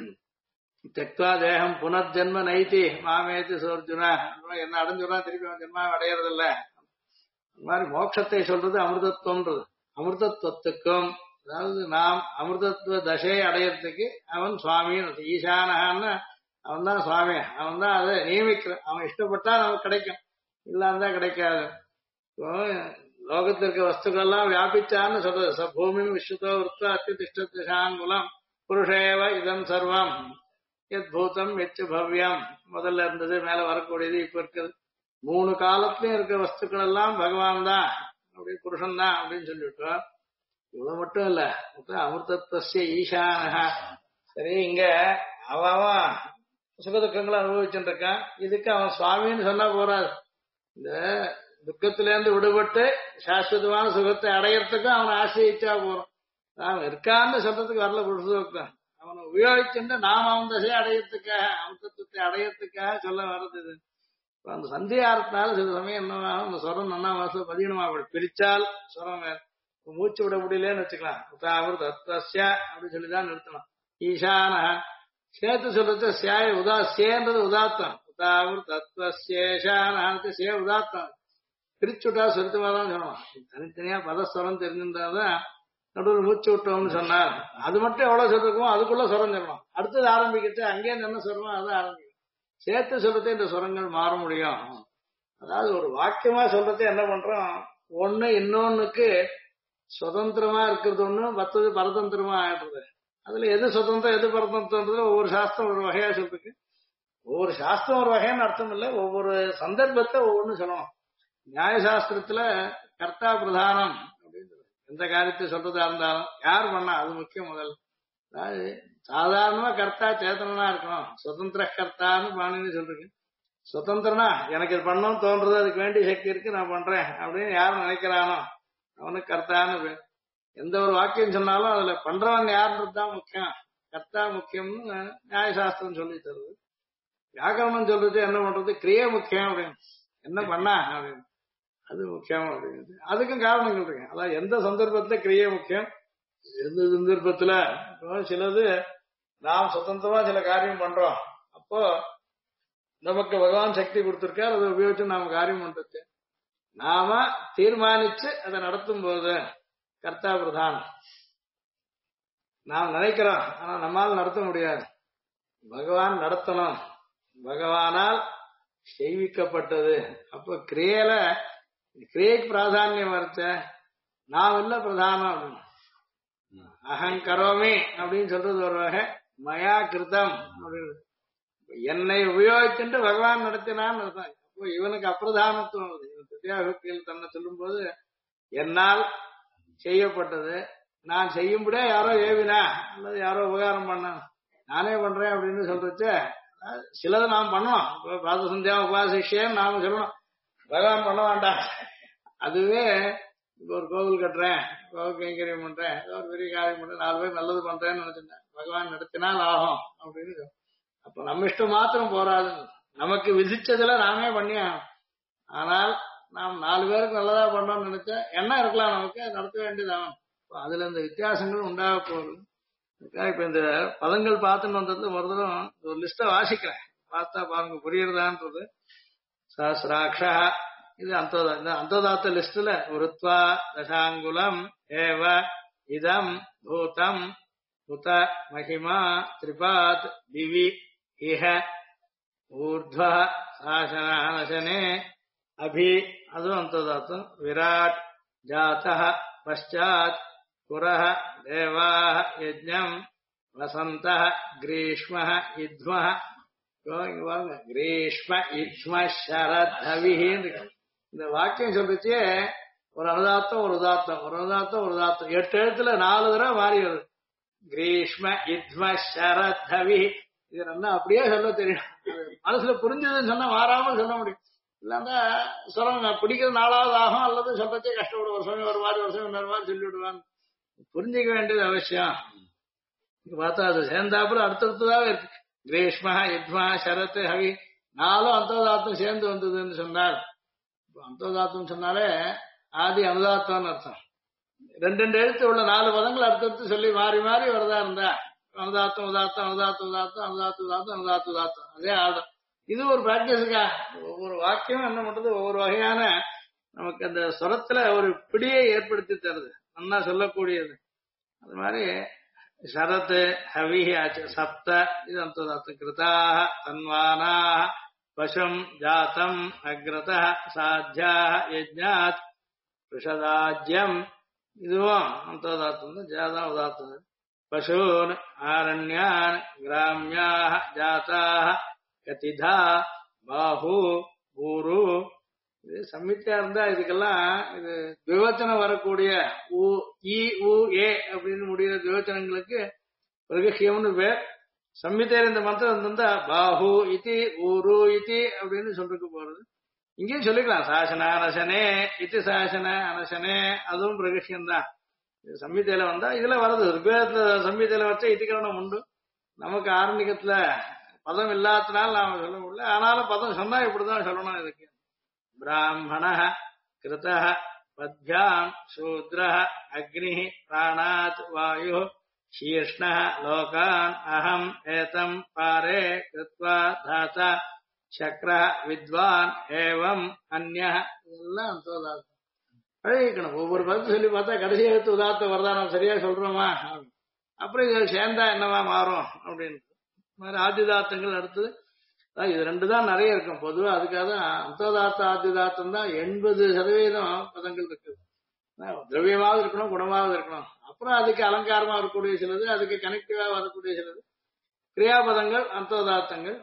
தெக்வா தேகம் புனர்ஜென்ம நைத்தி மாமேத்தி சோர்ஜுனா என்ன அடைஞ்சுனா திருப்பி அவன் ஜென்மா அடையறது இல்ல. அந்த மாதிரி மோட்சத்தை சொல்றது அமிர்தத்துவம்ன்றது. அமிர்தத்துவத்துக்கும் அதாவது நாம் அமிர்தத்துவ தசையை அடையறதுக்கு அவன் சுவாமின்னு ஈசானஹான்னு அவன் தான் சுவாமி. அவன் தான் அதை நியமிக்கிறான். அவன் இஷ்டப்பட்டா நமக்கு கிடைக்கும், இல்லாம தான் கிடைக்காது. இப்போ லோகத்தில் இருக்க வஸ்துக்கள் எல்லாம் வியாபிச்சான்னு சொல்றது. பூமி விஸ்வத்தோ விருத்த அத்திதிஷ்டாங்குலம் புருஷேவ இதம் சர்வம் எத் பூதம் எச்சு பவ்யம். முதல்ல இருந்தது, மேல வரக்கூடியது, இப்ப இருக்குது. 3 காலத்திலயும் இருக்க வஸ்துக்கள் எல்லாம் பகவான் தான், அப்படி புருஷன் தான் அப்படின்னு சொல்லிவிட்டோம். இவ்வளவு மட்டும் இல்ல, அமிர்தத்வஸ்ய ஈசானஹா. சரி, இங்க அவன் சுகதுக்கங்களை அனுபவிச்சுட்டு இருக்கான். இதுக்கு அவன் சுவாமின்னு சொன்னா போறாது. இந்த துக்கத்திலேருந்து விடுபட்டு சாஸ்வதமான சுகத்தை அடையறதுக்கும் அவனை ஆசிரியிச்சா போறோம். அவன் இருக்கான்னு சொல்றதுக்கு வரல புருஷோக்தான். அவனை உபயோகிச்சுட்டு நாம் அவன் தசையை அடையறதுக்காக அமிர்தத்துவத்தை அடையறதுக்காக சொல்ல வர்றது இது. அந்த சந்தியாரத்தினால சில சமயம் என்ன அந்த சொரம் நல்லா மாசம் பதினமா பிரிச்சால் சொரம் வேறு. மூச்சு விட முடியலன்னு வச்சுக்கலாம். அமிர்தத்வஸ்ய அப்படின்னு சொல்லிதான் நிறுத்தணும். ஈசான சேர்த்து சொல்றது சியாய உதா சேன்றது உதாத்தம். அமிர்தத்வசேஷானு சே உதாத்தம். பிரிச்சுட்டா சொருத்தமாதான் சொல்லணும். தனித்தனியா பதஸ்வரம் தெரிஞ்சிருந்தாதான் நடுவில் மூச்சு விட்டோம்னு சொன்னார். அது மட்டும் எவ்வளவு சொல்லிருக்கோமோ அதுக்குள்ள சுரம் சொல்லணும். அடுத்தது ஆரம்பிக்கிட்டு அங்கேயே என்ன சொல்றோமோ அதை ஆரம்பிக்கணும். சேர்த்து சொல்றது இந்த சுரங்கள் மாற முடியும். அதாவது ஒரு வாக்கியமா சொல்றது என்ன பண்றோம், ஒண்ணு இன்னொன்னுக்கு சுதந்திரமா இருக்கிறது ஒண்ணு, மற்றது பரதந்திரமா ஆயிடுறது. அதுல எது சுதந்திரம் எது பரதந்திரம்ன்றது ஒவ்வொரு சாஸ்திரம் ஒரு வகையா சொல்றதுக்கு. ஒவ்வொரு சாஸ்திரம் ஒரு வகையான அர்த்தம் இல்ல, ஒவ்வொரு சந்தர்ப்பத்தை ஒவ்வொன்னு சொல்லணும். நியாயசாஸ்திரத்துல கர்த்தா பிரதானம் அப்படின்றது. எந்த காரியத்தை சொல்றதா இருந்தாலும் யார் பண்ணா அது முக்கியம். முதல் அதாவது சாதாரணமா கர்த்தா சேத்தனா இருக்கணும். சுதந்திர கர்த்தான்னு பாணின்னு சொல்றீங்க. சுதந்திரனா எனக்கு இது பண்ணணும் தோன்றது, அதுக்கு வேண்டிய சக்தி இருக்கு நான் பண்றேன் அப்படின்னு யாரும் நினைக்கிறானோ அவனுக்கு கர்த்தான்னு பேர். எந்த ஒரு வாக்கியம் சொன்னாலும் அதுல பண்றவன் யாருன்றதுதான் முக்கியம். கர்த்தா முக்கியம்னு நியாயசாஸ்திரம் சொல்லி தருது. வியாக்கரணம் சொல்றது என்ன பண்றது, கிரியை முக்கியம் அப்படின்னு, என்ன பண்ணா அப்படின்னு அது முக்கியம் அப்படிங்கிறது. அதுக்கும் காரணம் சொல்றீங்க. அதாவது எந்த சந்தர்ப்பத்துல கிரியை முக்கியம், எந்த சந்தர்ப்பத்துல சிலது நாம் சுதந்திரமா சில காரியம் பண்றோம். அப்போ நமக்கு பகவான் சக்தி கொடுத்திருக்கார், அதை உபயோகிச்சு நாம காரியம் பண்றது. நாம தீர்மானிச்சு அதை நடத்தும் போது கர்த்தா பிரதானம். நாம் நினைக்கிறோம், ஆனா நம்மால் நடத்த முடியாது. பகவான் நடத்தணும், பகவானால் செய்விக்கப்பட்டது. அப்ப கிரியையில கிரியைக்கு பிராதானியம் வரைச்ச நாம் இல்ல பிரதானம் அப்படின்னு. அகங்கரோமி அப்படின்னு சொல்றது ஒரு வகை, மயா கிருதம் அப்படின்னு என்னை உபயோகிச்சுட்டு பகவான் நடத்தினான்னு அர்த்தம். அப்போ இவனுக்கு அப்பிரதானத்துவம் வருது. திரியாபக்தியில் தன்னை சொல்லும் போது என்னால் செய்யப்பட்டது, நான் செய்யும்படியா யாரோ ஏவினா அல்லது யாரோ உபகாரம் பண்ண நானே பண்றேன் அப்படின்னு சொல்றச்ச சிலது நாம் பண்ணோம். பிராத சந்தியா உபாசிஷேன்னு நாம சொல்லணும், பகவான் பண்ண வேண்டாம். அதுவே இப்போ ஒரு கோவில் கட்டுறேன், கோவில் கைங்கரியம் பண்றேன், ஏதோ ஒரு பெரிய காரியம் பண்றேன், 4 பேர் நல்லது பண்றேன்னு நினைச்சிட்டேன், பகவான் நடத்தினால் ஆகும் அப்படின்னு. அப்ப நம்ம இஷ்டம் மாத்திரம் போராது, நமக்கு விதிச்சதுல நாமே பண்ணி ஆகணும். ஆனால் நாம் 4 பேருக்கு நல்லதா பண்றோம்னு நினைச்சா என்ன இருக்கலாம், நமக்கு நடத்த வேண்டியதாகும். அதுல இந்த வித்தியாசங்கள் உண்டாக போகுது. இப்ப இந்த பதங்கள் பார்த்துன்னு வந்தது ஒரு தரம் ஒரு லிஸ்ட வாசிக்கிறேன், பார்த்தா பாருங்க புரியுறதான்றது. சஹஸ்ராட்சா இது அந்தோதாத்த லிஸ்ட்ல உருத்வா தசாங்குலம் ஏவ இதம் பூதம் உத மகிமா திரிபாத் திவி இஹ ஊர்த்வ சாசனானசனே அபி அதுவும் அந்தோதாத்தம். விராட் ஜாதः பశ్చాத் புரஹ தேவாः யஜ்ஞம் வசந்தः கிரீஷ்மः யுத்மः. இங்க பாருங்க, கிரீஷ்ம யுத்ம சரதவிஹி. இந்த வாக்கியம் சொல்லிச்சு ஒரு அனுதாத்தம் ஒரு உதாத்தம், ஒரு அனுதாத்தம் ஒரு உதாத்தம், 8 எழுத்துல 4 தடவை மாறி வருது. கிரீஷ்ம யுத்ம சரதவிஹி. இது நல்லா அப்படியே சொல்ல தெரியும், மனசுல புரிஞ்சதுன்னு சொன்னா மாறாமல் சொல்ல முடியும். இல்லாம சொல்ல பிடிக்கிறது 4வது ஆகும், அல்லது சொல்றதே கஷ்டப்படும். ஒரு சமயம் ஒரு மாதிரி, ஒரு சமயம் இன்னொரு மாதிரி சொல்லிவிடுவான். புரிஞ்சிக்க வேண்டியது அவசியம். பார்த்தா அது சேர்ந்தாப்புல அடுத்தடுத்ததாவே இருக்கு. கிரீஷ்ம யுத்மா சரத் ஹவி 4 அந்தோதாத்தம் சேர்ந்து வந்ததுன்னு சொன்னார். அந்தோதாத்தம் சொன்னாலே ஆதி அனுதாத்தம்னு அர்த்தம். 2 எழுத்து உள்ள 4 பதங்கள் அடுத்தடுத்து சொல்லி மாறி மாறி வரதா இருந்தா அனுதாத்தம் உதாத்தம் அனுதாத்த உதாத்தம் அனுதாத்த உதாத்தம் அனுதாத்த உதாத்தம் அதே ஆடும். இது ஒரு பிராக்டிஸுக்கா. ஒவ்வொரு வாக்கியம் என்ன பண்றது, ஒவ்வொரு வகையான நமக்கு அந்த சொரத்துல ஒரு பிடியை ஏற்படுத்தி தருது, நல்லா சொல்லக்கூடியது. அது மாதிரி சரத் ஹவிஹி ஆச்சு. சப்த இது அந்தோதாத்தம். கிருதாக தன்வானா பசும் ஜாத்தம் அக்ரத சாத்தியா யஜ்ஞாத் ரிஷதாஜ்யம் இதுவும் அந்தோதாத்தம் தான். ஜாதம் உதாத்தம். பசூன் ஆரண்யான் கிராமியாக ஜாத்தாக கதிதா பாஹு ஊரு. இது சம்மித்தியா இருந்தா இதுக்கெல்லாம் இது விவச்சனம் வரக்கூடிய உ இ உ ஏ அப்படின்னு முடிகிற விவச்சனங்களுக்கு பிரகசியம்னு பேர். சம்மித்தையில இந்த மந்திரம் இருந்தா பாஹு இதி ஊரு இதி அப்படின்னு சொல்லிட்டு போறது. இங்கேயும் சொல்லிக்கலாம் சாசன அனசனே இத்தி சாசன அனசனே, அதுவும் பிரகசியம் தான். சம்மித்தையில வந்தா இதுல வருது. ரிக்வேதத்துல சம்மித்தையில வச்சா இத்திகரணம் உண்டு. நமக்கு ஆரம்பிக்கத்துல பதம் இல்லாதனால நாம சொல்ல முடியல. ஆனாலும் பதம் சொன்னா இப்படிதான் சொல்லணும். இதுக்கு பிராமண கிருத பத்யாம் சூத்ர அக்னி பிராணாத் வாயு சீர்ஷ்ண லோகான் அகம் ஏதம் பாரே கிருத்வா தாத்தா சக்ர வித்வான் ஏவம் அந்நிய. இதெல்லாம் அந்தோதாத்தம் பழகிக்கணும். ஒவ்வொரு பதத்தை சொல்லி பார்த்தா கடைசி எழுத்து உதாத்தம் வருதா, நம்ம சரியா சொல்றோமா, அப்புறம் இதை சேர்ந்தா என்னவா மாறும் அப்படின்னு மாதிரி ஆதிதாத்தங்கள் அடுத்தது. இது 2 தான் நிறைய இருக்கும் பொதுவா. அதுக்காக தான் அந்தோதாத்த ஆதிதாத்தம் தான் 80% பதங்கள் இருக்குது. திரவியமாவது இருக்கணும், குணமாவது இருக்கணும். அப்புறம் அதுக்கு அலங்காரமா வரக்கூடிய சிலது, அதுக்கு கனெக்டிவா வரக்கூடிய சிலது கிரியாபதங்கள் அந்தோதாத்தங்கள்.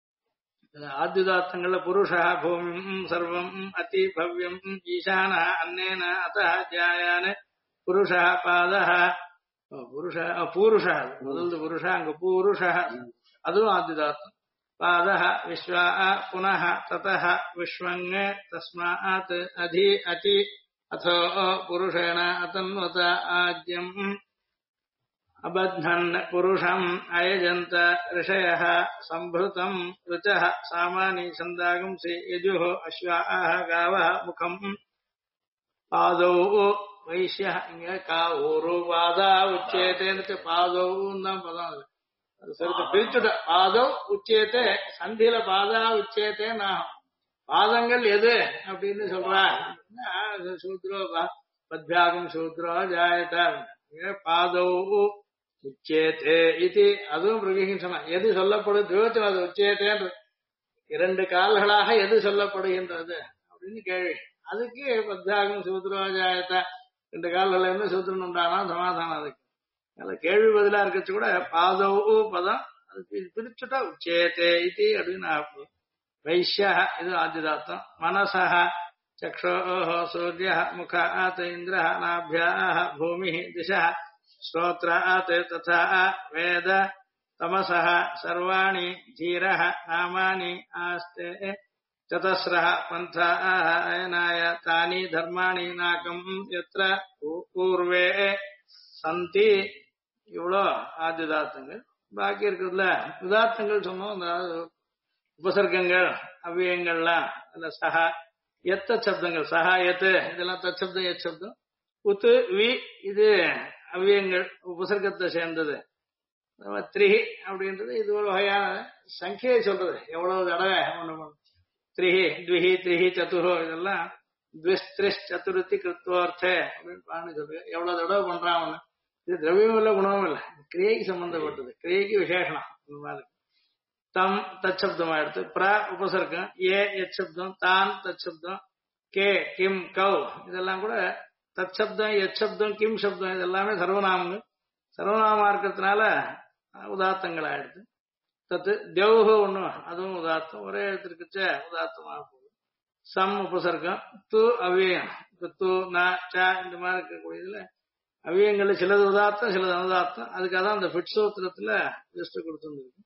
ஆத்யுதாத்தங்கள்ல புருஷ பூமி சர்வம் அதி பவ்யம் ஈசான அன்னேன அத ஜாயான புருஷ பாத புருஷ பூருஷ முதல் புருஷ அங்க பூருஷ அதுவும் ஆத்யுதாத்தம். பாத விஸ்வா புனः ததः விஸ்வங் தஸ்மாத் அதி அதி அதோ புருஷேண அதன்வத ஆத்யம் அபத்னன் புருஷம் அயஜந்த ரிஷயः சம்பிருதம் ருச்சः சாமானி சந்தாகம்சி யஜுः அஸ்வாः காவः முகம் பாதௌ வைஷ்யः. இங்க கா ஒரு பாதா உச்சேதேன்னு பாதௌன்னு தான் பதம். அது சரி பிரிச்சுட்ட. பாதௌ உச்சேத்தே சந்தியில பாதா உச்சேத்தேன்னு பாதங்கள் எது அப்படின்னு சொல்றா. சூத்ரோ பத்யாகம் சூத்ரோ ஜாயத பாதௌ உச்சேத்தே இது அதுவும் பிரகிஷனா. எது சொல்லப்படுது தியோச்சனம், அது உச்சேத்தேன்ற 2 கால்களாக எது சொல்லப்படுகின்றது அப்படின்னு கேள்வி. அதுக்கு பத்யாகம் சூத்ரோஜாயத்த 2 கால்கள் என்ன சூத்திரன் உண்டானா சமாதானம். அதுக்கு அதனால கேள்வி பதிலா இருக்கச்சு கூட பாதவு பதம் அது பிரிச்சுட்டா உச்சேத்தே இது அப்படின்னு. வைஷ்ய இது ஆதிதாத்தம். மனசா चक्षोः सूर्यः मुखात् इन्द्रः नाभ्याः भूमिः दिशः श्रोत्रात् तथा वेद तमसः सर्वाणि धीरः नामानि आस्ते चतस्रः पन्थाः अयनाय तानि धर्माणि नाकम् यत्र पूर्वे சந்தி இவ்வளோ ஆதி உதாத்தங்கள். பாக்கி இருக்கிறதுல உதாத்தங்கள் சொன்னோம். அதாவது உபசர்க்கங்கள் அவ்வியங்கள்லாம் அந்த சஹா எத்த சப்தங்கள் சஹா எத்து இதெல்லாம் தச்சப்தம் எத் சப்தம். உத்து வி இது அவ்வியங்கள் உபசர்க்கத்தை சேர்ந்தது. திரிஹி அப்படின்றது இது ஒரு வகையான சங்கையை சொல்றது. எவ்வளவு தடவை திரிஹி த்விஹி திரிஹி சதுரோ இதெல்லாம் சதுர்த்தி கிருத்வார்த்தே அப்படின்னு பாணி சொல்றது. எவ்வளவு தடவை பண்றான் அவனு. இது திரவியமும் இல்லை குணமும் இல்லை, கிரியைக்கு சம்பந்தப்பட்டது, கிரியைக்கு விசேஷனம். இந்த மாதிரி தம் தச்சப்தமா எடுத்து பிர உபசர்க்கம் ஏ எச்சப்தம் தான் தச்சப்தம் கே கிம் கவ் இதெல்லாம் கூட தச்சப்தம் எச்சப்தம் கிம் சப்தம் இதெல்லாமே சர்வநாமங்கள். சர்வநாமமா இருக்கிறதுனால உதாத்தங்கள் ஆயிடுது. தத்து தேவுகு ஒண்ணு அதுவும் உதாத்தம் ஒரே எழுத்திற்குச்ச உதாத்தமாக போகுது. சம் உபசர்க்கம் து அவ்வியம் இப்ப து ந ச இந்த மாதிரி இருக்கக்கூடியதுல அவ்வியங்கள்ல சிலது உதாத்தம் சிலது அனுதாத்தம். அதுக்காக தான் அந்த ஃபிட் சூத்திரத்துல லிஸ்ட் கொடுத்துருக்கு.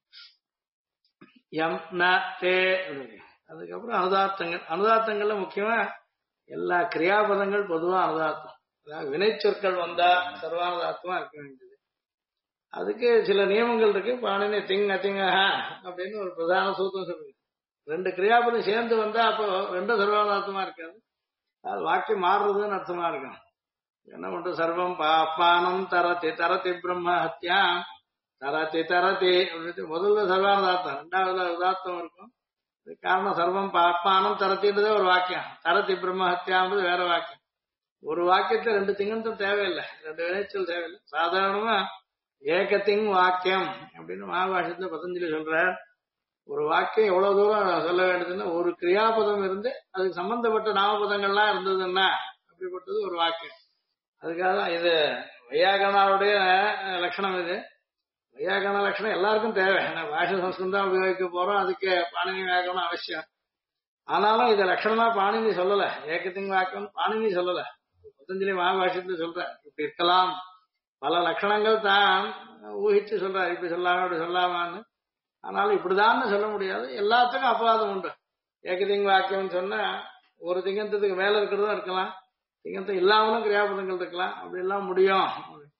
எம் ந தே அதுக்கப்புறம் அனுதாத்தங்கள். அனுதாத்தங்கள்ல முக்கியமா எல்லா கிரியாபதங்கள் பொதுவா அனுதாத்தம். அதாவது வினைச்சொற்கள் வந்தா சர்வானுதாத்தமா இருக்க வேண்டியது. அதுக்கு சில நியமங்கள் இருக்கு. பாணினி திங் அத்திங்கஹ அப்படின்னு ஒரு பிரதான சூத்திரம் சொல்லுங்க. ரெண்டு கிரியாபதம் சேர்ந்து வந்தா அப்போ ரெண்டும் சர்வானுதாத்தமா இருக்காது. அது வாக்கியம் மாறுறதுன்னு அர்த்தமா இருக்கும். என்ன பண்றது சர்வம் பாப்பானம் தரதி தரதி பிரம்ம ஹத்யாம் தரதி தரதி அப்படின்னு முதல்ல சர்வானுதாத்தம் ரெண்டாவதுல உதாத்தம் இருக்கும். காரணம் சர்வம் பாப்பானம் தரத்தின்றதே ஒரு வாக்கியம், தரதி பிரம்ம ஹத்யான்றது வேற வாக்கியம். ஒரு வாக்கியத்துல ரெண்டு திங்கந்தம் தேவையில்லை, ரெண்டு வினைச்சல் தேவையில்லை. சாதாரணமா ஏகத்திங் வாக்கியம் அப்படின்னு மகாபாஷ்யத்துல பதஞ்சலி சொல்றார். ஒரு வாக்கியம் எவ்வளவு தூரம் சொல்ல வேண்டியதுன்னா ஒரு கிரியாபதம் இருந்து அதுக்கு சம்பந்தப்பட்ட நாமபதங்கள்லாம் இருந்ததுன்னா அப்படிப்பட்டது ஒரு வாக்கியம். அதுக்காக தான் இது வையாகரனுடைய லட்சணம். இது வையாகரண லட்சணம் எல்லாருக்கும் தேவை. பாஷ சம்ஸ்கிருதம் தான் உபயோகிக்க போறோம், அதுக்கு பாணினி வியாக்கரணம் அவசியம். ஆனாலும் இதை லட்சணமா பாணினி சொல்லல, ஏகத்தின் வாக்கியம் பாணினி சொல்லல, பதஞ்சலி மகாபாஷ்யத்துல சொல்ற. இப்படி இருக்கலாம், பல லட்சணங்கள் தான் ஊகிச்சு சொல்றாரு, இப்படி சொல்லாம இப்படி சொல்லாமான்னு. ஆனாலும் இப்படிதான் சொல்ல முடியாது, எல்லாத்துக்கும் அபவாதம் உண்டு. ஏகத்தின் வாக்கியம் சொன்னா ஒரு திங்கந்தத்துக்கு மேல இருக்கிறதும் இருக்கலாம், திங்கந்தம் இல்லாமலும் கிரியாபதங்கள் இருக்கலாம். அப்படி எல்லாம் முடியும்.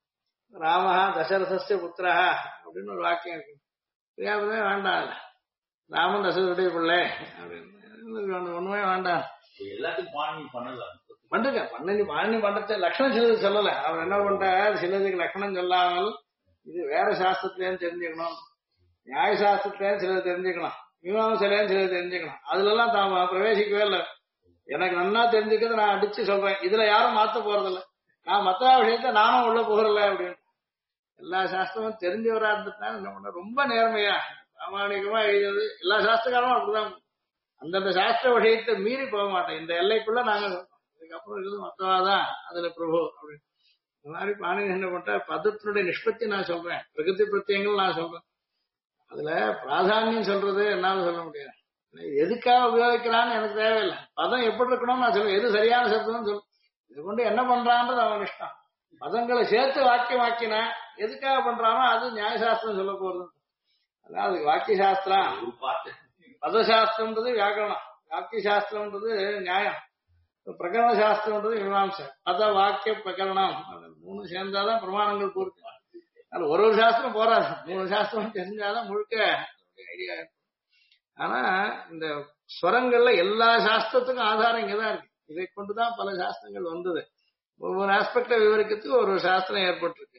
ராமஹா தசரதஸ்ய புத்திரஹா அப்படின்னு ஒரு வாக்கியம் இருக்கு. கிரியாபதமே வேண்டாம், ராமன் தசரதுடைய பிள்ளை அப்படின்னு ஒண்ணுமே வேண்டாம். எல்லாத்துக்கும் பாணி பண்ணலாம் பண்ணுங்க பண்ணி பாணி பண்றத லட்சணம் சிலது சொல்லல. அவர் என்ன பண்றார், சிலதுக்கு லட்சணம் சொல்லாமல் இது வேற சாஸ்திரத்திலேன்னு தெரிஞ்சுக்கணும், நியாய சாஸ்திரத்திலேன்னு சிலது தெரிஞ்சுக்கணும், மீமாம்சையிலேன்னு சிலது தெரிஞ்சுக்கணும். அதுல எல்லாம் தான் பிரவேசிக்கவே இல்லை. எனக்கு நன்னா தெரிஞ்சுக்கிறது நான் அடிச்சு சொல்றேன், இதுல யாரும் மாத்த போறதில்ல, நான் மத்த விஷயத்த நானும் உள்ள போறல அப்படின்னு. எல்லா சாஸ்திரமும் தெரிஞ்சவரா இருந்துட்டாங்க என்ன பண்ண, ரொம்ப நேர்மையா பிராமணிகமா எழுதியது. எல்லா சாஸ்திரக்காரமும் அப்படிதான், அந்தந்த சாஸ்திர விஷயத்தை மீறி போக மாட்டேன், இந்த எல்லைக்குள்ள நாங்க அதுக்கப்புறம் இருக்குது மத்தவாதான் அதுல பிரபு அப்படின்னு. இந்த மாதிரி பாணினி என்ன பண்ற, பதத்தினுடைய நிஷ்பத்தி நான் சொல்றேன், பிரகிருதி பிரத்யங்கள் நான் சொல்றேன். அதுல பிராதானியம் சொல்றது என்னால சொல்ல முடியாது, எதுக்காக உபயோகிக்கிறான்னு எனக்கு தேவையில்லை. பதம் எப்படி இருக்கணும்னு நான் சொல்லுவேன், எது சரியான சப்தம்னு சொல்லுவேன். இது கொண்டு என்ன பண்றான்றது அவன் இஷ்டம். பதங்களை சேர்த்து வாக்கியம் வாக்கினா எதுக்காக பண்றானோ அது நியாயசாஸ்திரம் சொல்ல போறது. அதாவது வாக்கிய சாஸ்திரம் பதசாஸ்திரம்ன்றது வியாக்கரணம், வாக்கிய சாஸ்திரம்ன்றது நியாயம், பிரகரண சாஸ்திரம்ன்றது மீமாம்சை. பத வாக்கிய பிரகரணம் மூணு சேர்ந்தாதான் பிரமாணங்கள் பூர்த்தி. அதனால ஒரு சாஸ்திரம் போறாது, மூணு சாஸ்திரம் தெரிஞ்சாதான் முழுக்க ஐடியா இருக்கும். ஆனா இந்த ஸ்வரங்கள்ல எல்லா சாஸ்திரத்துக்கும் ஆதாரம் இங்கதான் இருக்கு. இதை கொண்டுதான் பல சாஸ்திரங்கள் வந்தது. ஒவ்வொரு ஆஸ்பெக்ட விவரிக்கிறதுக்கு ஒரு சாஸ்திரம் ஏற்பட்டிருக்கு.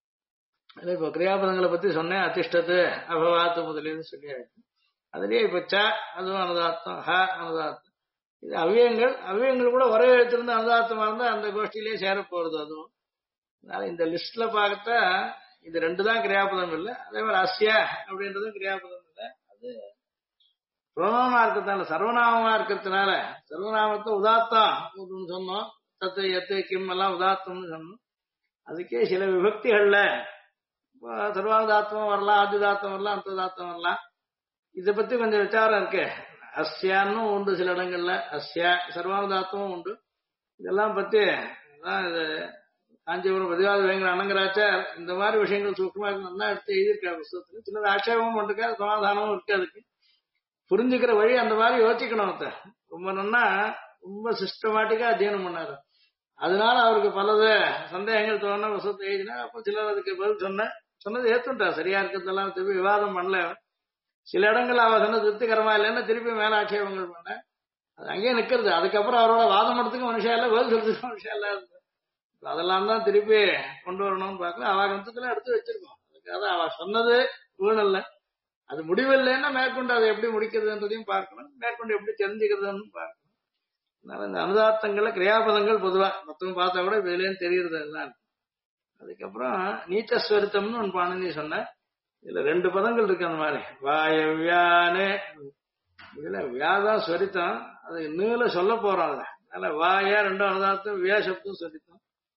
இப்ப கிரியாபதங்களை பத்தி சொன்னேன், அதிஷ்டத்து அபவாத்து முதலியது சொல்லியாச்சு. அதுலயே இப்ப ச அதுவும் அனுதாத்தம், ஹ அனுதாத்தம். இது அவ்வியங்கள், அவ்வியங்கள் கூட ஒரே எழுத்திலிருந்து அனுதாத்தமா இருந்தா அந்த கோஷ்டிலேயே சேர போறது. அதுவும் அதனால இந்த லிஸ்ட்ல பார்த்தா இது ரெண்டு தான் கிரியாபதம் இல்லை. அதே மாதிரி அஸ்ய அப்படின்றதும் கிரியாபதம் இல்லை. அது புரோணமா இருக்கிறதுனால, சர்வநாமமா இருக்கிறதுனால, சர்வநாமத்தை உதாத்தம் சொன்னோம், தத்து எத்து கிம் எல்லாம் உதாத்தம்னு சொன்னோம். அதுக்கே சில விபக்திகள்ல சர்வானுதாத்தம் வரலாம், ஆதிதாத்தம் வரலாம், அந்ததாத்தம் வரலாம். இதை பத்தி கொஞ்சம் விசாரம் இருக்கு. அஸ்யான்னு உண்டு சில இடங்கள்ல, அஸ்யா சர்வானுதாத்தமும் உண்டு. இதெல்லாம் பத்தி அதான் இது காஞ்சிபுரம் பதிவாத வேங்கிற அனங்கராச்சார் இந்த மாதிரி விஷயங்கள் சூக்ஷமா நல்லா எடுத்து எழுதியிருக்காரு புத்தகத்துல. சிலது ஆட்சேபமும் இருக்கு, சமாதானமும் இருக்கு. அதுக்கு புரிஞ்சுக்கிற வழி அந்த மாதிரி யோசிக்கணும். ரொம்ப நன்னா ரொம்ப சிஸ்டமேட்டிக்கா அத்தியனம் பண்ணாரு. அதனால அவருக்கு பலது சந்தேகங்கள் தோண புத்தகத்தை எழுதினா. அப்ப சிலர் அதுக்கு பதில் சொன்னது ஏத்துட்டா. சரியா இருக்கிறதெல்லாம் திருப்பி விவாதம் பண்ணல. சில இடங்கள் அவ சொன்ன திருப்திகரமா இல்லைன்னா திருப்பி மேல ஆட்சேபங்கள் பண்ண அது அங்கேயே நிக்கிறது. அதுக்கப்புறம் அவரோட வாதம் எடுத்துக்க மனுஷன் இல்ல, பதில் சொல்றதுக்கு மனுஷன் இல்ல. அதெல்லாம் தான் திருப்பி கொண்டு வரணும்னு பார்க்கல. அவ கருத்துக்களை எடுத்து வச்சிருக்கோம். அதுக்காக அவ சொன்னது வீணல்ல. அது முடிவில்லைன்னா மேற்கொண்டு அதை எப்படி முடிக்கிறதுன்றதையும் பார்க்கணும், மேற்கொண்டு எப்படி தெரிஞ்சுக்கிறதுன்னு பார்க்கணும். அதனால இந்த அனுதாத்தங்கள்ல கிரியாபதங்கள் பொதுவா மொத்தம் பார்த்தா கூட இதுலேன்னு தெரியுறது எல்லாம். அதுக்கப்புறம் நீச்சஸ்வரித்தம்னு ஒன்று பாணினி சொன்ன. இதுல 2 பதங்கள் இருக்கு அந்த மாதிரி. வாயவ்யானே இதுல வியாதான் ஸ்வரித்தம், அது நீல சொல்ல போறோம். அதனால வாயா 2 அனுதாத்தம், வியா சப்தம் ஸ்வரித்தம்.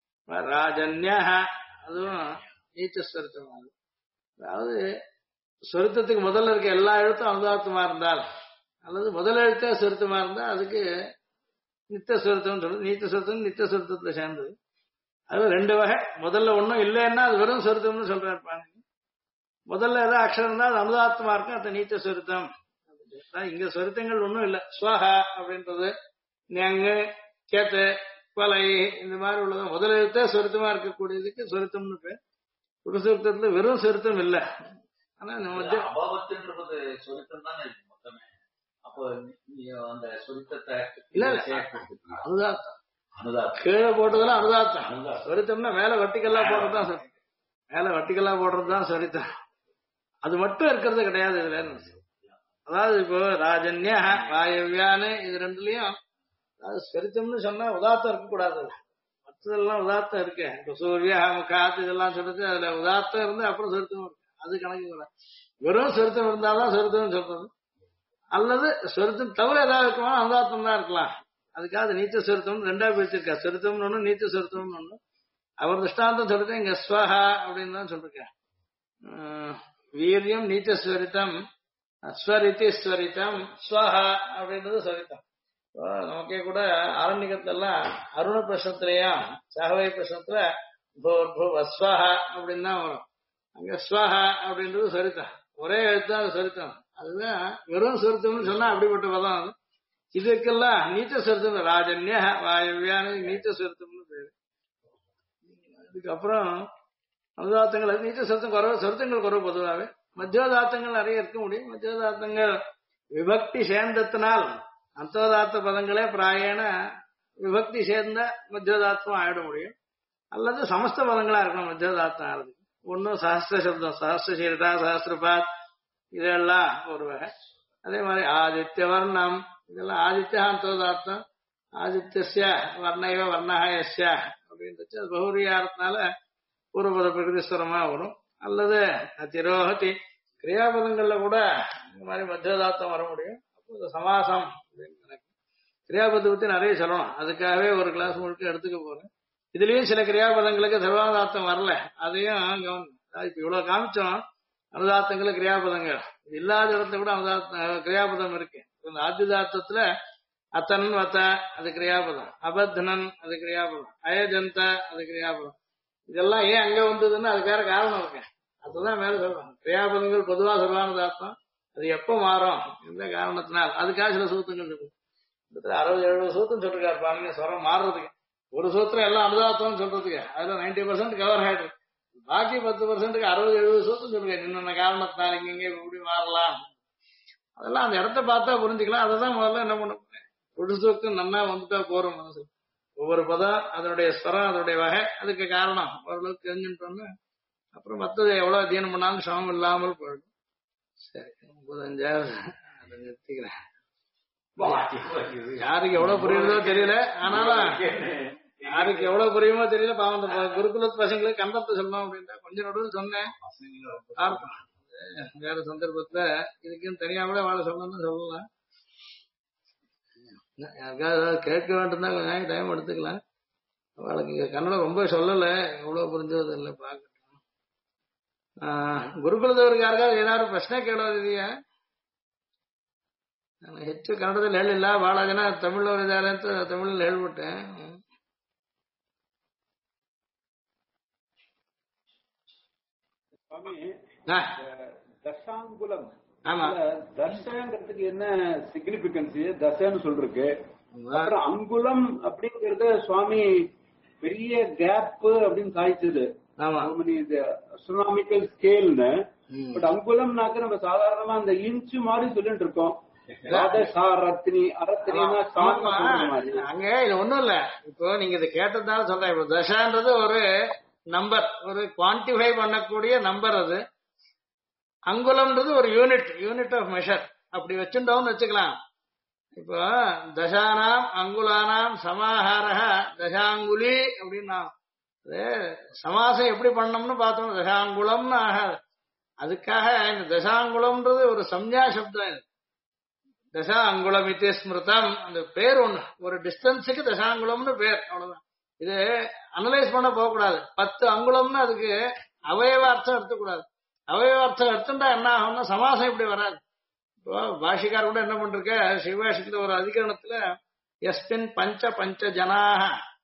ராஜன்யா அதுவும் நீச்சஸ்வரித்தம். அதாவது சொருத்தத்துக்கு முதல்ல இருக்க எல்லா எழுத்தும் அனுதாத்தமா இருந்தால் அல்லது முதல் எழுத்தே சொருத்தமா இருந்தா அதுக்கு நித்திய சொருத்தம் சொல்றது. நீத்த சொருத்தம் நித்திய சொருத்தத்துல சேர்ந்தது. அது 2 வகை. முதல்ல ஒன்றும் இல்லைன்னா அது வெறும் சொருத்தம்னு சொல்றாரு. முதல்ல ஏதாவது அக்ஷரம் இருந்தா அது அனுதாத்தமா இருக்கும், அது நீத்த சொருத்தம். இங்க சொருத்தங்கள் ஒன்றும் இல்லை. ஸ்வஹா அப்படின்றது ஞங்கு கேத்து பலை இந்த மாதிரி உள்ளது முதல் எழுத்தே சொருத்தமா இருக்கக்கூடியதுக்கு சொருத்தம்னு பேர். புருஷத்துல வெறும் சொருத்தம் இல்லை. ஆனா அபாவத்தின்றது சொருத்தம் தானே மொத்தமே. அப்போ அந்த சொருத்தத்தை இல்ல அனுதாத்தம். கீழே போட்டதெல்லாம் அனுதாத்தம். சொருத்தம்னா மேல வட்டிக்கல்லா போடுறதுதான் சொருத்தம். மேல வட்டிக்கல்லா போடுறதுதான் சொருத்தம். அது மட்டும் இருக்கிறது கிடையாது இதுல. அதாவது இப்போ ராஜன்யா வாயவ்யானு இது 2லயும் அதாவது சொருத்தம்னு சொன்னா உதாத்தம் இருக்கக்கூடாது. மற்றதெல்லாம் உதாத்தம் இருக்கு. இப்போ சூர்யா முகாத்து இதெல்லாம் சொல்றது அதுல உதாத்தம் இருந்து அப்புறம் சொருத்தம் இருக்கு. அது கணக்கு கூட வெறும் சொருத்தம் இருந்தாதான் சொருத்தம் சொல்றது. அல்லது சொருத்தம் தவிர ஏதாவது இருக்குமா அனுதாத்தம் தான் இருக்கலாம். அதுக்காக நீச்ச சொருத்தம் 2ஆ பிரிச்சிருக்கா. சொருத்தம்னு ஒண்ணு நீச்ச சொருத்தம்னு ஒண்ணு. அவர் திருஷ்டாந்தம் சொல்றது இங்க ஸ்வஹா அப்படின்னு தான் சொல்லிருக்கேன். வீரியம் நீச்சஸ்வரித்தம் ஸ்வரிதி ஸ்வரித்தம் ஸ்வஹா அப்படின்றது ஸ்வரித்தம். நமக்கே கூட ஆரண்யத்துல எல்லாம் அருண பிரசனத்திலையும் சகவை பிரசனத்துல ஸ்வஹா அப்படின்னு தான் வரும். அங்க ஸ்வஹா அப்படின்றது சொரித்தம். ஒரே எழுத்தா அது சொரித்தம். அதுதான் வெறும் சொருத்தம்னு சொன்னா அப்படிப்பட்ட பதம் அது. இதுக்கெல்லாம் நீச்ச சொருத்தம். ராஜன்யா வாயவ்யான நீச்ச சொருத்தம்னு பேரு. இதுக்கப்புறம் அனுதாத்தங்கள் நீச்ச சொருத்தம் குறைவு, சொருத்தங்கள் குறைவு. பொதுவாகவே மத்தியோதாத்தங்கள் நிறைய இருக்க முடியும். மத்தியோதாத்தங்கள் விபக்தி சேர்ந்தத்தினால் அந்தோதாத்த பதங்களே பிராயண விபக்தி சேர்ந்த மத்தியோதாத்தம் ஆயிட முடியும். அல்லது சமஸ்த பதங்களா இருக்கணும் மத்தியோதாத்தம் ஆகுது. ஒன்னும் சஹஸ்ர சப்தம், சஹஸ்ரசீரதா சஹஸ்ரபாத் இதெல்லாம் ஒரு வகை. அதே மாதிரி ஆதித்ய வர்ணம் இதெல்லாம் ஆதித்யா அந்தோதாத்தம். ஆதித்ய வர்ணைவ வர்ணஹயஸ்ய அப்படின்றது அது பகுரியாரத்தினால பூர்வபத பிரகிருதிஸ்வரமா வரும். அல்லது திரோஹதி கிரியாபதங்கள்ல கூட இந்த மாதிரி மத்தியோதாத்தம் வர முடியும். அப்போ சமாசம் அப்படின்னு கிரியாபதத்தை பத்தி நிறைய சொல்லணும். அதுக்காகவே ஒரு கிளாஸ் முழுக்க எடுத்துக்க போறேன். இதுலயும் சில கிரியாபதங்களுக்கு சர்வாதாத்தம் வரல. அதையும் கவனம். இப்ப இவ்வளவு காமிச்சோம் அனுதாத்தங்கள் கிரியாபதங்கள். இது இல்லாத இடத்துல கூட அனுதாத்த கிரியாபதம் இருக்கு. ஆத்யுதாத்தத்துல அத்தன் வத்த அது கிரியாபதம், அபத்னன் அது கிரியாபதம், அயஜந்த அது கிரியாபதம். இதெல்லாம் ஏன் அங்க வந்ததுன்னு அது வேற காரணம் இருக்கு. அதுதான் மேல சொல்றோம். கிரியாபதங்கள் பொதுவா சர்வானுதாத்தம். அது எப்ப மாறும் எந்த காரணத்தினால் அதுக்காக சில சூத்தங்கள் இருக்கு. 60-70 சூத்திரம் சொல்லிருக்காரு பாருங்க. ஸ்வரம் மாறுறதுக்கு ஒரு சூத்திரம் எல்லாம் அனுதாத்தம்னு சொல்றதுக்கு அதுல 90% கவர் ஆயிடுது. பாக்கி 10%க்கு 60-70 சூத்திரம் சொல்லிருக்காரு. இன்னொன்ன காரணத்தினால இங்க இப்படி மாறலாம். அதெல்லாம் அந்த இடத்த பார்த்தா புரிஞ்சுக்கலாம். அதான் முதல்ல என்ன பண்ண ஒரு சூத்திரம் நன்னா வந்துட்டா போறோம். மனசு ஒவ்வொரு பதம் அதனுடைய ஸ்வரம் அதனுடைய வகை அதுக்கு காரணம் ஓரளவுக்கு தெரிஞ்சுட்டோம்னா அப்புறம் மற்றது எவ்வளவு அத்தியனம் பண்ணாலும் சிரமம் இல்லாமல் போயிடும். சரி 35 அதை நிறுத்திக்கிறேன். யாருக்கு எவ்வளவு புரியுறதோ தெரியல. ஆனாலும் யாருக்கு எவ்வளவு புரியுமோ தெரியல. பாவம் குருகுலத்து பசங்களுக்கு கண்டத்தை சொல்லணும் அப்படின்ட்டு கொஞ்சம் நடுவில் சொன்னேன். வேற சந்தர்ப்பத்துல இதுக்குன்னு தனியாமலே வாழ சொல்லணும்னு சொல்லலாம். யாருக்காவது கேட்க வேண்டியதா கொஞ்சம் டைம் எடுத்துக்கலாம். அவளுக்கு கன்னடம் ரொம்ப சொல்லல, எவ்வளவு புரிஞ்சது இல்லை பார்க்கட்டும். குருகுலத்தவருக்கு யாருக்காவது ஏதாவது பிரச்சனை கேளாது இல்லையா? ನಾನು ಹೆಚ್ಚು ಕನ್ನಡದಲ್ಲಿ ಹೇಳಿಲ್ಲ, ಬಹಳ ಜನ ತಮಿಳವ್ರು ಇದ್ದಾರೆ ಅಂತ ತಮಿಳಲ್ಲಿ ಹೇಳ್ಬಿಟ್ಟೆ. சுவாமி, ஆ, தசாங்குலம் ஆமா. தசங்கிறதுக்கு என்ன சிக்னிபிகன்ஸ்? தசன்னு சொல்றதுக்கு ஆமா. அப்புறம் அங்குலம் அப்படிங்கறது சுவாமி பெரிய கேப் அப்படின்னு சாதிச்சது. ஆமா. அஸ்ட்ரோனாமிக்கல் ஸ்கேல்னு. ம். பட் அங்குலம்னாக்க நம்ம சாதாரணமா அந்த இன்ச்சு மாதிரி சொல்லிட்டு இருக்கோம். ஆமா. அங்க இது ஒண்ணும் இல்ல. இப்போ நீங்க இதை கேட்டதால சொல்றேன். இப்போ தசான்றது ஒரு நம்பர், ஒரு குவான்டிஃபை பண்ணக்கூடிய நம்பர். அது அங்குலம்ன்றது ஒரு யூனிட் ஆஃப் மெஷர். அப்படி வச்சுட்டோம்னு வச்சுக்கலாம். இப்போ தசானாம் அங்குலானாம் சமாஹாரஹ தசாங்குலி அப்படின்னா அது சமாசம் எப்படி பண்ணணும்னு பார்த்தோம். தசாங்குலம்னு ஆகாது. அதுக்காக இந்த தசாங்குலம்ன்றது ஒரு சம்ஞா சப்தம். இது தசா அங்குலம் இத்தி ஸ்மிருதம். அந்த பேர் ஒண்ணு, ஒரு டிஸ்டன்ஸுக்கு தசாங்குலம்னு பேர், அவ்வளவுதான். இது அனலைஸ் பண்ண போகக்கூடாது. 10 அங்குலம்னு அதுக்கு அவயவார்த்தம் எடுத்துக்கூடாது. அவயவார்த்தம் எடுத்துட்டா என்ன ஆகும்னா சமாசம் இப்படி வராது. இப்போ பாஷிகார் கூட என்ன பண்ருக்க, சிவபாஷிக்கத்துல ஒரு அதிகரணத்துல எஸ்மின் பஞ்ச ஜனாக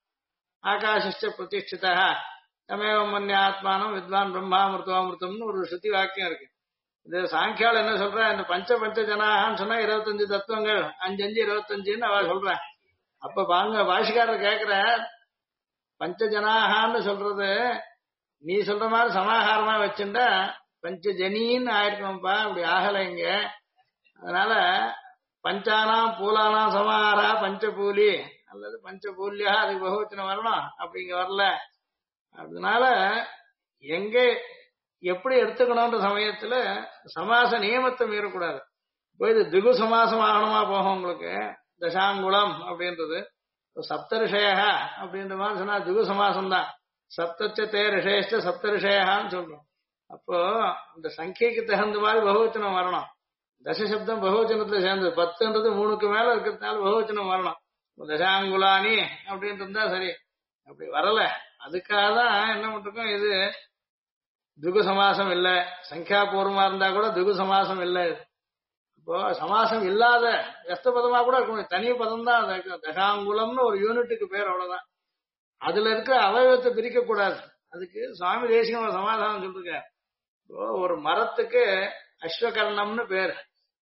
ஆகாஷ்ட பிரதிஷ்டிதா தமேவம் மன்ய ஆத்மானம் வித்வான் பிரம்மாமிருத்தோமிருத்தம்னு ஒரு ஸ்ருதி வாக்கியம் இருக்கு. இது சாங்கியால் என்ன சொல்ற, இந்த பஞ்ச ஜனாகான்னு சொன்னா 25 தத்துவங்கள், 5 25ன்னு அவ சொல்ற. அப்ப பாங்க பாஷிகாரர் கேக்குற, பஞ்சஜனாகான்னு சொல்றது நீ சொல்ற மாதிரி சமாகாரமா வச்சுட்டா பஞ்சஜனின்னு ஆயிருக்கணும்ப்பா. அப்படி ஆகலை இங்க. அதனால பஞ்சானாம் பூலானாம் சமாஹாரா பஞ்சபூலி அல்லது பஞ்சபூல்யா, அதுக்கு பகுவச்சனம் வரணும். அப்படிங்க வரல. அதனால எங்க எப்படி எடுத்துக்கணும்ன்ற சமயத்துல சமாச நியமத்தை மீறக்கூடாது. இப்போ இது திகு சமாசம் ஆகணுமா போகும் உங்களுக்கு. தசாங்குலம் அப்படின்றது சப்த ரிஷய அப்படின்ற மாதிரி சொன்னா திகு சமாசம் தான். சப்தச்சே ரிஷயச்ச சப்த ரிஷயான்னு சொல்றோம். அப்போ இந்த சங்கைக்கு தகுந்த மாதிரி பகுவச்சனம் வரணும். தசசப்தம் பகுவச்சனத்துல சேர்ந்தது. 10ன்றது 3க்கு மேல இருக்கிறதுனால பகுவச்சனம் வரணும். தசாங்குலானி அப்படின்ட்டு இருந்தா சரி. அப்படி வரல. அதுக்காக தான் என்ன பண்றோம், இது துகு சமாசம் இல்ல. சங்கியாபூர்வமா இருந்தா கூட துகு சமாசம் இல்ல. இப்போ சமாசம் இல்லாத எஸ்த பதமா கூட இருக்கும். தனி பதம் தான் தசாங்குலம்னு ஒரு யூனிட்டுக்கு பேர், அவ்வளவுதான். அதுல இருக்க அவயவத்தை பிரிக்க கூடாது. அதுக்கு சுவாமி தேசிகம் ஒரு சமாதானம் சொல்லிருக்க. இப்போ ஒரு மரத்துக்கு அஸ்வகர்ணம்னு பேர்.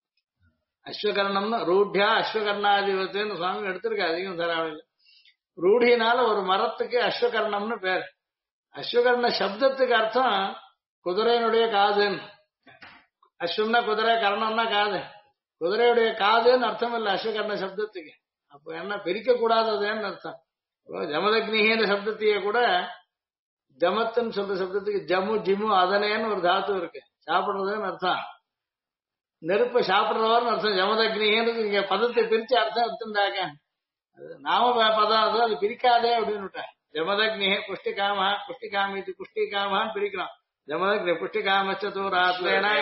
அஸ்வகர்ணம்னு ரூட்யா அஸ்வகர்ணாதிபத்தின்னு சுவாமி எடுத்திருக்க. அதிகம் தராவில்லை. ரூಢினால ஒரு மரத்துக்கு அஸ்வகர்ணம்னு பேர். அஸ்வகர்ண சப்தத்துக்கு அர்த்தம் குதிரையினுடைய காதுன்னு. அஸ்வம்னா குதிரை, கர்ணம்னா காது. குதிரையுடைய காதுன்னு அர்த்தம் இல்ல அஸ்வகர்ண சப்தத்துக்கு. அப்ப என்ன பிரிக்க கூடாததுன்னு அர்த்தம். ஜமதக்னிகிற சப்தத்தையே கூட ஜமத்துன்னு சொல்ற சப்தத்துக்கு ஜமு ஜிமு அதனேன்னு ஒரு தாத்து இருக்கு. சாப்பிடுறதுன்னு அர்த்தம். நெருப்ப சாப்பிடுறவர்னு அர்த்தம். ஜமதக்னிகிறது இங்க பதத்தை பிரிச்சு அர்த்தம் எடுத்துட்டாங்க. அது நாம பதம், அது பிரிக்காதே அப்படின்னு விட்டேன். ஜமதக்னி புஷ்டி காமா புஷ்டி காமித்து புஷ்டி காமான்னு பிரிக்கலாம். ஜமதக்னி புஷ்டி காமச்சதூராத்லேனா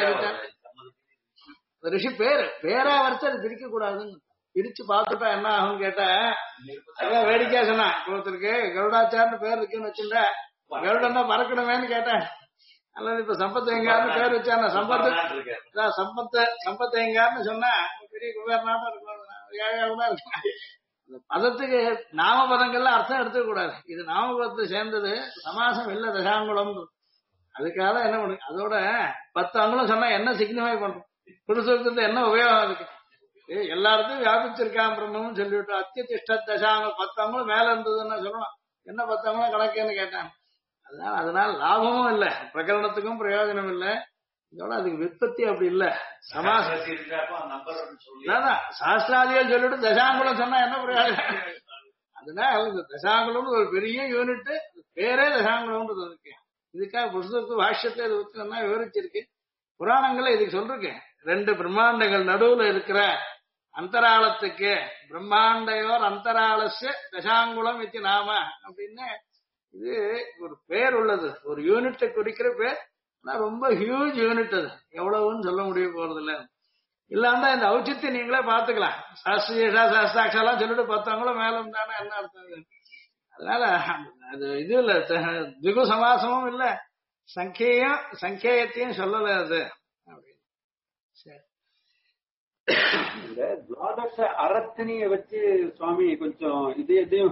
ரிஷி பேரா வரைச்சு அது பிரிக்க கூடாதுன்னு. பிரிச்சு பார்த்துட்டா என்ன ஆகும்னு கேட்டா, அதான் வேடிக்கையா சொன்னா, ஒருத்தருக்கு கருடாச்சார்னு பேர் இருக்குன்னு வச்சுட்டா கருடன்னா பறக்கணுமேன்னு கேட்டேன். அல்லது இப்ப சம்பத்தையங்கார்னு பேர் வச்சான சம்பத்தையங்கார்னு சொன்னா பெரிய குபேரனாட்டம் இருக்கும். பதத்துக்கு நாம பதங்கள்லாம் அர்த்தம் எடுத்துக்க கூடாது. இது நாமபதத்தை சேர்ந்தது, சமாசம் இல்ல தசாங்குளம். அதுக்காக என்ன பண்ணு, அதோட 10 அங்குலம் சொன்னா என்ன சிக்னிஃபை பண்றோம், புருஷத்துல என்ன உபயோகம் அதுக்கு. எல்லாருக்கும் வியாபிச்சிருக்கான் பிரம்மம்னு சொல்லிவிட்டு அத்தியதிஷ்ட தசாங்கம் 10 அங்குலம் மேல இருந்ததுன்னு சொல்லணும். என்ன 10 அங்குலம் கணக்குன்னு கேட்டான். அதனால லாபமும் இல்ல, பிரகரணத்துக்கும் பிரயோஜனம் இல்ல. இதோட அதுக்கு விற்பத்தி அப்படி இல்ல. சமாசம் சாஸ்திராதிகள் சொல்லிட்டு தசாங்குலம் சொன்னா என்ன பிரயோஜனம். அதனால தசாங்குலம் ஒரு பெரிய யூனிட், பேரே தசாங்குலம்ன்றது இருக்கு. இதுக்காக புருஷத்துக்கு பாஷ்யத்தை இது நல்லா விவரிச்சிருக்கு. புராணங்கள்ல இதுக்கு சொல்றேன். 2 பிரம்மாண்டங்கள் நடுவுல இருக்கிற அந்தராளத்துக்கு பிரம்மாண்டையோர் அந்தராளஸ்ய தசாங்குலம் இது நாம அப்படின்னு இது ஒரு பேர் உள்ளது. ஒரு யூனிட்டை குறிக்கிற பேர். ஆனா ரொம்ப ஹியூஜ் யூனிட். அது எவ்வளவுன்னு சொல்ல முடிய போறது இல்ல. இல்லாம இந்த ஔச்சியத்தை நீங்களே பாத்துக்கலாம். சாஸ்திரீஷா சாஸ்திராட்செல்லாம் சொல்லிட்டு 10 அங்குலம் மேல இருந்தானே என்ன அர்த்தம். அதனால அது இது இல்ல, திகு சமாசமும் இல்ல, சங்கேயத்தையும் சொல்லல அது. சரி. இந்த துவாதச அரத்தினிய வச்சு சுவாமி கொஞ்சம் இதையும்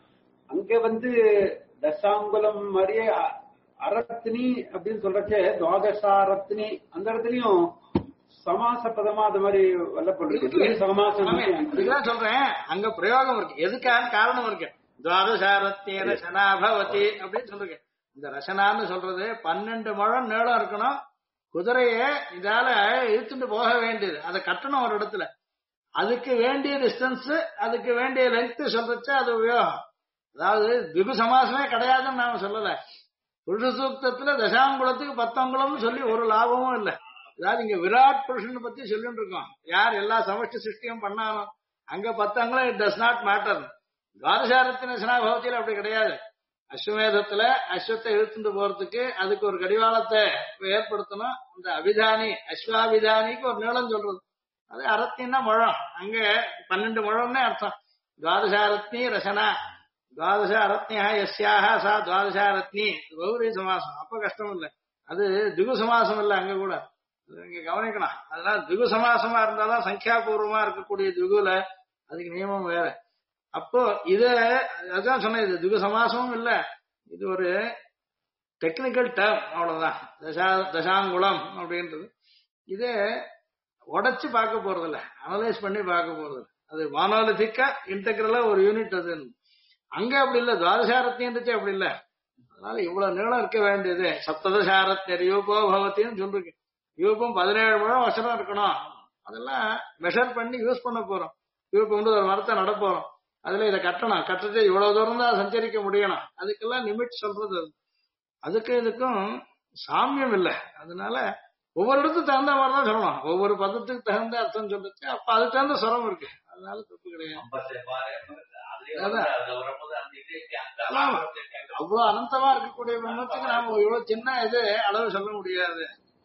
அங்க வந்து தசாங்குலம் மாதிரியே அரத்தினி அப்படின்னு சொல்றச்சே துவாதசாரத்தினி அந்த இடத்துலயும் சமாச பதமா அது மாதிரி வல்லப்படுறது சமாசம். இதுதான் சொல்றேன், அங்க பிரயோகம் இருக்கு, எதுக்கான காரணம் இருக்கு. துவாதசாரத்திய ரசனா பவதி அப்படின்னு சொல்றீங்க. இந்த ரசனான்னு சொல்றது 12 முழம் நீளம் இருக்கணும். குதிரைய இதால இழுத்துட்டு போக வேண்டியது, அதை கட்டணும் ஒரு இடத்துல. அதுக்கு வேண்டிய டிஸ்டன்ஸ், அதுக்கு வேண்டிய லெங்க் சொல்றச்சு அது உபயோகம். அதாவது திகு சமாசமே கிடையாதுன்னு நாம சொல்லல. புருஷ சூக்தத்துல தசாங்குலத்துக்கு 10 அங்குலம்னு சொல்லி ஒரு லாபமும் இல்லை. அதாவது இங்க விராட் புருஷனை பத்தி சொல்லிட்டு இருக்கோம். யார் எல்லா சமஷ்டி சிருஷ்டியும் பண்ணாலும் அங்க 10 அங்குலம் இட் டஸ் நாட் மேட்டர். துவாதசாரத்தின் பகவத்தியில அப்படி கிடையாது. அஸ்வமேதத்துல அஸ்வத்தை இழுத்துட்டு போறதுக்கு அதுக்கு ஒரு கடிவாளத்தை ஏற்படுத்தணும். அந்த அபிதானி அஸ்வாபிதானிக்கு ஒரு நீளம் சொல்றது, அது அரத்தின்னா முழம். அங்க 12 முழம்னே அர்த்தம். துவாதசாரத்னி ரசனா துவாதச அரத்னியா யஸ்யாக சா துவாதசாரத்னி பௌரி சமாசம். அப்ப கஷ்டம் இல்லை, அது திகு சமாசம் இல்லை. அங்க கூட இங்க கவனிக்கணும். அதனால திகு சமாசமா இருந்தாலும் சங்கியாபூர்வமா இருக்கக்கூடிய திகுல அதுக்கு நியமம் வேற. அப்போ இத அதான் சொன்ன, இது திகு சமாசமும் இல்ல, இது ஒரு டெக்னிக்கல் டேர்ம், அவ்வளவுதான். தசாங்குளம் அப்படின்றது இதை உடைச்சு பார்க்க போறது இல்ல, அனலைஸ் பண்ணி பார்க்க போறது. அது மானோலித்திக்கா இன்டெகிரலா ஒரு யூனிட். அது அங்க அப்படி இல்ல, துவாதசாரத்தின்னு அப்படி இல்ல. அதனால இவ்வளவு நீளம் இருக்க வேண்டியது. சப்ததசாரத்தியர் யூபோ பவத்தின்னு சொல்றீங்க. யூபம் 17 முழம் வசனம் இருக்கணும். அதெல்லாம் மெஷர் பண்ணி யூஸ் பண்ண போறோம். யூப் கொண்டு ஒரு மரத்தை நட போறோம், அதுல இதை கட்டணும். கட்டுறது இவ்வளவு தூரம் தான் சஞ்சரிக்க முடியணும். அதுக்கெல்லாம் லிமிட் சொல்றது. அதுக்கு இதுக்கும் சாமியம் இல்லை. அதனால ஒவ்வொரு இடத்துக்கு தகுந்த மாதிரி தான் சொல்லணும். ஒவ்வொரு பதத்துக்கு தகுந்த அர்த்தம் சொல்லிச்சு. அப்ப அதுக்கு தகுந்த சுரம் இருக்கு, அதனால தப்பு கிடையாது. அவ்வளவு அனந்தமா இருக்கக்கூடிய பிரம்மத்துக்கு நாம இவ்வளவு சின்ன இது அளவு சொல்ல முடியாது.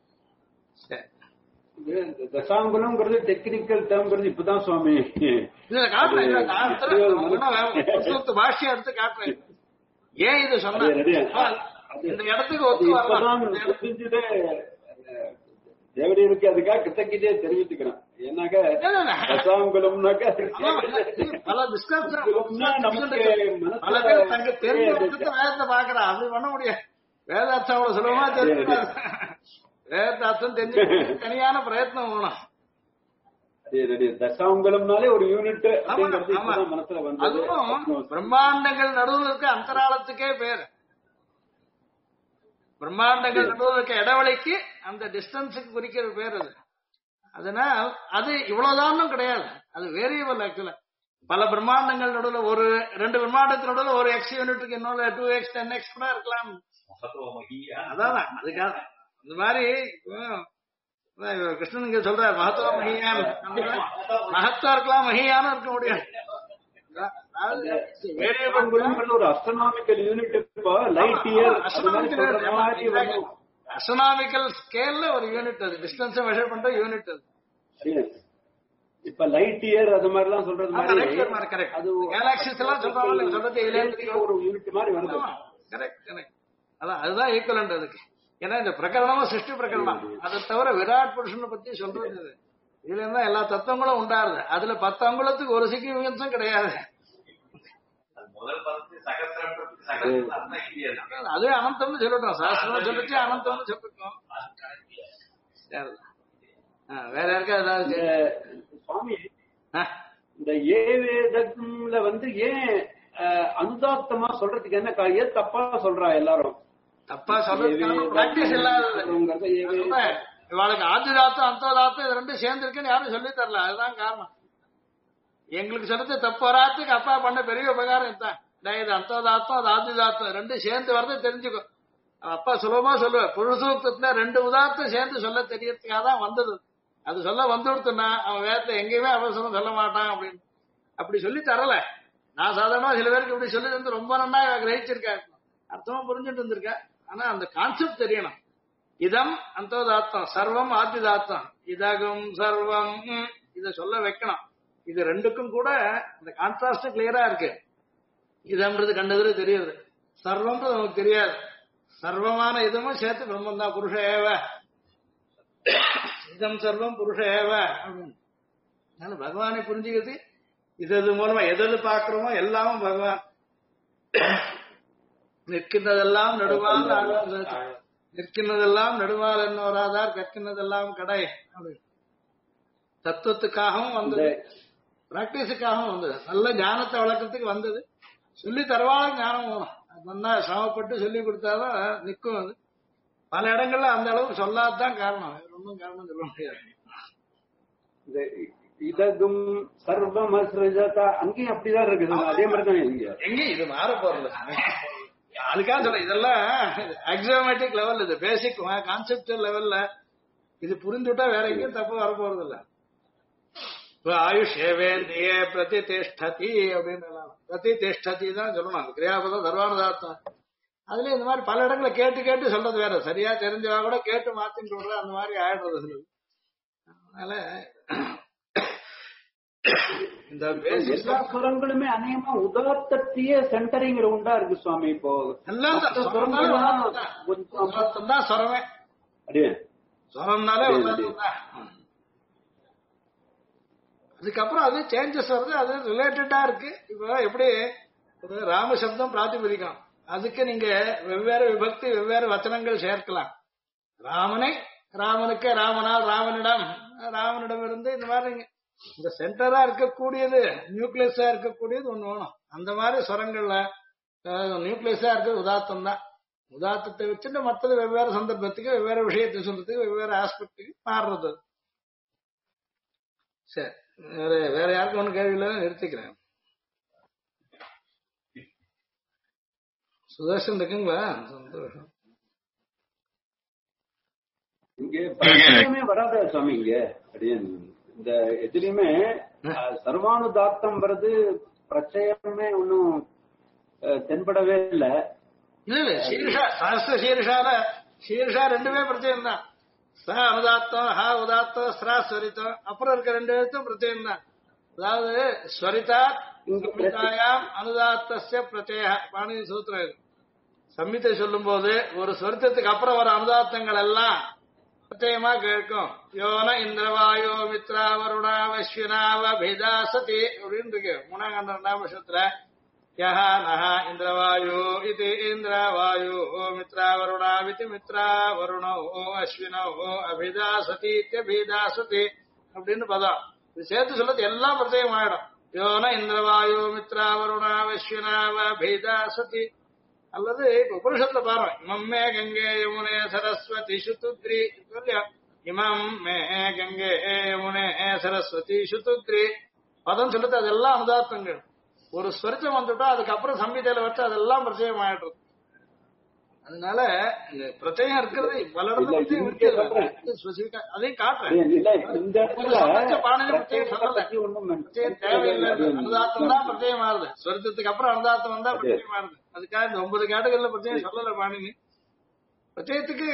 தசாங்குலம்ங்கிறது டெக்னிக்கல் டேர்ம்ங்கிறது இப்பதான் சுவாமி பாஷ்யம் எடுத்து காட்டுறேன். ஏன் இது சொன்ன இந்த இடத்துக்கு ஒத்து தேவடியருக்கு அதுக்காக கிட்டக்கிட்டே தெரிவித்துக்கிறேன். ஏன்னாக்க தசாங்குலம்னாக்க பல பல பேர் தங்க தெரிஞ்ச வேதத்தை பாக்குறா. அப்படி பண்ண முடியாது. வேதார்த்தம் அவ்வளவு சுலபமா தெரிஞ்சுக்காது. வேதார்த்தம் தெரிஞ்சு தனியான பிரயத்னம் வேணும். தசாங்குலம்னாலே ஒரு யூனிட் மனசுல வந்து, அதுவும் பிரம்மாண்டங்கள் நடுவில் இருக்க அந்தராளத்துக்கே பேரு. பிரம்மாண்டங்கள் நடுவில் இருக்க இடைவெளிக்கு அந்த டிஸ்டன்ஸுக்கு குறிக்கிற பேர் அது. அதனால் அது இவ்வளவுதான் கிடையாது, அது வேரியபிள். ஆக்சுவலா பல பிரம்மாண்டங்கள் நடுவில் ஒரு 2 பிரம்மாண்டத்தின் நடுவில் ஒரு எக்ஸ் யூனிட்டுக்கு இன்னொரு 2x 10x கூட இருக்கலாம். அதான் அதுக்காக இந்த மாதிரி கிருஷ்ணன் இங்க சொல்ற மகத்துவ மகியான், மகத்துவம் இருக்கலாம், மகியானும் இருக்க முடியாது. ஒரு astronomical unit, light year, astronomical ஸ்கேல்ல ஒரு யூனிட். அது டிஸ்டன்ஸ் மெஷர் பண்ற யூனிட். அது இப்ப லைட் இயர் அது மாதிரி எல்லாம் சொல்றது மாதிரி அது கேலாக்சிஸ் எல்லாம் சொல்றாங்க. சொல்றது ஒரு யூனிட் மாதிரி வருது. Correct correct. அதான் அதுதான் ஈக்குவலண்ட் அதுக்கு. ஏன்னா இந்த பிரகரணமும் சிருஷ்டி பிரகரணம். அதை தவிர விராட் புருஷனை பத்தி சொல்றது இது. இதுல இருந்தா எல்லா தத்துவங்களும் உண்டாருது. அதுல 10 அங்குலத்துக்கு ஒரு சிக்னிஃபிகன்ஸும் கிடையாது. அதே அனந்தம்னு சொல்லட்டும், சாஸ்திரம் சொல்லிச்சு அனந்தம்னு சொல்லட்டும். வேற யாருக்கா ஏதாவது சுவாமி இந்த ஏவேதம்ல வந்து ஏன் அனுதாத்தமா சொல்றதுக்கு என்ன ஏன் தப்பா சொல்றா எல்லாரும்? தப்பா சொல்றது பிராக்டிஸ் இல்லாதது. இவாளுக்கு ஆதிதாத்தம் அந்தோதாத்தம் இது ரெண்டும் சேர்ந்து இருக்குன்னு யாரும் சொல்லி தரல. அதுதான் காரணம். எங்களுக்கு சொல்றது தப்பு வராதுக்கு அப்பா பண்ண பெரிய உபகாரம் இதுதான். இது அந்தோதாத்தம் அது ஆதிதாத்தம் ரெண்டும் சேர்ந்து வரது தெரிஞ்சுக்கோ. அப்பா சுலபமா சொல்லுவார். புருஷூக்தத்துல 2 உதாத்தம் சேர்ந்து சொல்ல தெரியறதுக்காக தான் வந்தது. அது சொல்ல வந்துடுத்துனா அவன் வேதத்தை எங்கேயுமே அவசரம் சொல்ல மாட்டான் அப்படின்னு அப்படி சொல்லி தரல. நான் சாதாரணமா சில பேருக்கு இப்படி சொல்லி வந்து ரொம்ப நன்னா கிரகிச்சிருக்கேன், அர்த்தமா புரிஞ்சுட்டு இருந்திருக்கேன். ஆனா அந்த கான்செப்ட் தெரியணும். இதம் அந்தோதாத்தம், சர்வம் ஆதிதாத்தம், இதகும் சர்வம் இத சொல்ல வைக்கணும். இது ரெண்டுக்கும் கூட இந்த கான்ட்ராஸ்ட் கிளியரா இருக்கு. இதம்ன்றது கண்டதுல தெரியுது, சர்வம்ன்றது நமக்கு தெரியாது. சர்வமான இதுவும் சேர்த்து பிரம்மன் தான். புருஷ ஏவ இதம் சர்வம் புருஷ ஏவ அப்படின்னு அதனால பகவானை புரிஞ்சுக்கிறது இது மூலமா எது பாக்குறோமோ எல்லாமும் பகவான். நிற்கின்றதெல்லாம் நடுவால் நிற்கின்றதெல்லாம் நடுவால் என்னோராதார் கற்கின்றதெல்லாம் கடை அப்படி தத்துவத்துக்காகவும் வந்தது, பிராக்டிஸுக்காகவும் வந்தது, நல்ல ஞானத்தை வளர்க்கறதுக்கு வந்தது. சொல்லி தரவாத ஞானம் வேணும். நல்லா சிரமப்பட்டு சொல்லி கொடுத்தாதான் நிற்கும். அது பல இடங்கள்ல அந்த அளவுக்கு சொல்லாதான் காரணம், ஒன்றும் காரணம் சொல்ல முடியாது. இதகும் சர்வம் அஸ்ரஜதா அங்கேயும் அப்படிதான் இருக்குது. அதே மாதிரிதான் எங்க இது மாற போறது. அதுக்காக சொல்ல இதெல்லாம் அக்ஸாமேட்டிக் லெவல், இது பேசிக் கான்செப்டுவல் லெவல்ல இது புரிஞ்சுட்டா வேற எங்கேயும் தப்பு வர போறது இல்ல. ஆயுஷேவேந்தியே பிரதிஷ்டதி அப்படின்னு பிரதிஷ்டதி தான் சொல்லணும். அந்த கிரியாபதம் சர்வானுதாத்தம். அதுல இந்த மாதிரி பல இடங்களை கேட்டு கேட்டு சொல்றது வேற, சரியா தெரிஞ்சவா கூட கேட்டு மாத்தின்னு சொல்றது அந்த மாதிரி ஆயிடுறது சொல்லுது. அதனால இந்த எல்லா சுரங்களுமே அநேகமா உதாத்தத்தையே சென்டரிங் உண்டா இருக்கு சுவாமி. இப்போ எல்லாம் தான் சொரமே, சொரம்னாலே அதுக்கப்புறம் அது சேஞ்சஸ் வருது, அது ரிலேட்டடா இருக்கு. இப்போ எப்படி ஒரு ராம சப்தம் பிராத்திபதிக்கும், அதுக்கு நீங்க வெவ்வேறு விபக்தி வெவ்வேறு வச்சனங்கள் சேர்க்கலாம். ராமனை ராமனுக்கு ராமனால் ராவனிடம் இருந்து இந்த மாதிரி நீங்க இந்த சென்டரா இருக்கக்கூடியது நியூக்ளியஸா இருக்கக்கூடியது ஒண்ணு வேணும். அந்த மாதிரி ஸ்வரங்கள்ல நியூக்ளியஸா இருக்கிறது உதாத்தம் தான். உதாத்தத்தை வச்சுட்டு மற்றது வெவ்வேறு சந்தர்ப்பத்துக்கு வெவ்வேறு விஷயத்தை சொல்றதுக்கு வெவ்வேறு ஆஸ்பெக்டுக்கு மாறுறது. சரி, வேற யாருக்கும் ஒன்னும் கேள்வி இல்லை, நிறுத்திக்கிறேன். சுதர்ஷன் இருக்குங்களா? சந்தோஷம். இங்க வராத சுவாமி, இங்க அப்படியே இந்த எதுலயுமே சர்வானுதாத்தம் வருது, பிரச்சயமே ஒன்னும் தென்படவே இல்லை. சீர்ஷா ரெண்டுமே பிரச்சயம் தான். ச அனுதாத்தம், ஹ உதாத்தம், ஸ்ரா ஸ்வரித்தம், அப்புறம் இருக்க ரெண்டு எழுத்தும் பிரச்சயம் தான். அதாவது ஸ்வரிதா சம்ஹிதாயாம் அனுதாத்தஸ்ய பிரத்யய பாணினி சூத்திரம். இது சம்ஹிதை சொல்லும் போது ஒரு ஸ்வரித்தத்துக்கு அப்புறம் வர அனுதாத்தங்கள் எல்லாம் பிரத்யமா கேட்கும். யோன இந்திரவாயோ மித்ரா வருணா அஸ்வினாவபிதாசதி அப்படின்னு இருக்கு. மூணாம் ரெண்டாம் வருஷத்துல யஹா நஹா இந்திரவாயு இது இந்திரவாயு மித்ரா வருணாவிதி மித்ரா வருணோ அஸ்வினோ அபிதாசதி இத்யபிதாசதி அப்படின்னு பதம். இது சேர்த்து சொல்றது எல்லாம் பிரத்யேகம் ஆயிடும். யோன இந்திரவாயு மித்ரா வருணா அஸ்வினாவபிதாசதி. அல்லது இப்ப உபனிஷத்துல பாருங்க, இமம் மே கங்கே யமுனே சரஸ்வதி சுதுத்ரி, இமம் மே கங்கே யமுனே சரஸ்வதி சுதுத்ரி பதம் சொல்லுது. அதெல்லாம் அனுதாத்தங்கள். ஒரு ஸ்வரிச்சம் வந்துட்டா அதுக்கப்புறம் சம்ஹிதையில வச்சு அதெல்லாம் பிரச்சயம் ஆயிடுறது. அதனால இந்த பிரச்சயம் இருக்கிறது பல இடத்துல அதையும் காட்டுறேன். பாணினி பிரச்சயம் சொல்லல, தேவையில்லை. அனுதாத்தம் தான் பிரச்சயம் ஆறுது. ஸ்வரித்தத்துக்கு அப்புறம் அனுதாத்தம் வந்தா பிரச்சயம் ஆறுது. அதுக்காக இந்த 9 கேட்டகரியில பிரச்சயம் சொல்லல பாணினி. பிரச்சயத்துக்கு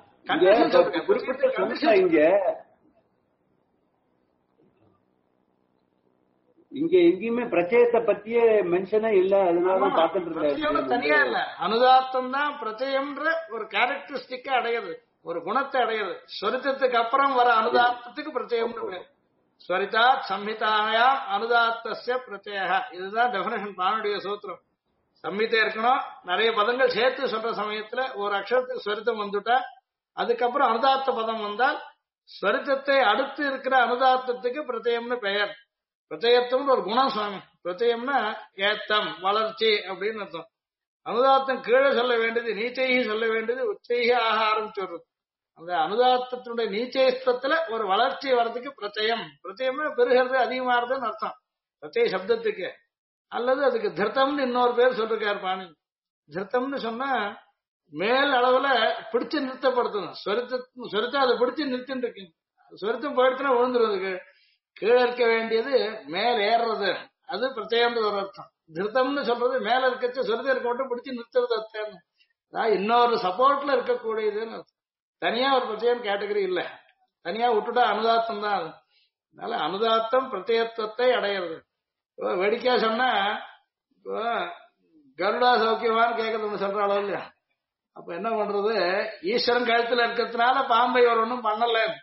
இங்க எங்கேயுமே பிரச்சயத்தை பத்தியே மென்ஷனே இல்ல. அதனாலதான் பாத்துட்டு இருக்கேன். தனியா இல்ல, அனுதாத்தம் தான் பிரச்சயம்ன்ற ஒரு கேரக்டரிஸ்டிக்கா அடையிறது, ஒரு குணத்தை அடையிறது. ஸ்வரித்தத்துக்கு அப்புறம் வர அனுதாத்தத்துக்கு பிரச்சயம்னு பேர். ஸ்வரிதா சம்ஹிதாயா அனுதாத்தஸ்ய பிரச்சய. இதுதான் டெபினேஷன் பானுடைய சூத்திரம். சம்ஹிதை இருக்கணும், நிறைய பதங்கள் சேர்த்து சொல்ற சமயத்துல ஒரு அக்ஷரத்துக்கு ஸ்வரித்தம் வந்துட்டா அதுக்கப்புறம் அனுதாத்த பதம் வந்தால் ஸ்வரித்தத்தை அடுத்து இருக்கிற அனுதாத்தத்துக்கு பிரச்சயம்னு பெயர். பிரச்சயத்தம் ஒரு குணம் சுவாமி. பிரச்சயம்னா ஏத்தம், வளர்ச்சி அப்படின்னு அர்த்தம். அனுதாத்தம் கீழே சொல்ல வேண்டியது நீச்சைகி சொல்ல வேண்டியது உச்சைகி ஆக ஆரம்பிச்சுடுறது. அந்த அனுதாத்தத்தினுடைய நீச்சைஸ்தத்துல ஒரு வளர்ச்சி வர்றதுக்கு பிரச்சயம். பிரச்சயம்னா பெருகிறது, அதிகமாறுதுன்னு அர்த்தம் பிரச்சய சப்தத்துக்கு. அல்லது அதுக்கு திருத்தம்னு இன்னொரு பேர் சொல்லிருக்காரு பாணி. திருத்தம்னு சொன்னா மேல் அளவுல பிடிச்சு நிறுத்தப்படுத்தணும். சொரித்தம் அதை பிடிச்சு நிறுத்தின்னு இருக்கு. சொரித்தம் போயிடுச்சுன்னா விழுந்துருது. கீழே இருக்க வேண்டியது மேல ஏறுறது, அது பிரச்சயம்னு ஒரு அர்த்தம். திருத்தம்னு சொல்றது மேல இருக்கச்சு சொரிதம் இருக்க மட்டும் பிடிச்சு நிறுத்துறது அர்த்தம். அதாவது இன்னொரு சப்போர்ட்ல இருக்கக்கூடியதுன்னு அர்த்தம். தனியா ஒரு பிரச்சயம் கேட்டகரி இல்ல, தனியா விட்டுட்டா அனுதாத்தம் தான் அது. அதனால அனுதாத்தம் பிரத்யத்துவத்தை அடையிறது. வேடிக்கையா சொன்னா இப்போ கருடா சௌக்கியமானு கேட்கறது சொல்ற அளவு இல்லையா? அப்ப என்ன பண்றது, ஈஸ்வரன் கழுத்துல இருக்கிறதுனால பாம்பை ஒரு ஒண்ணும் பண்ணல.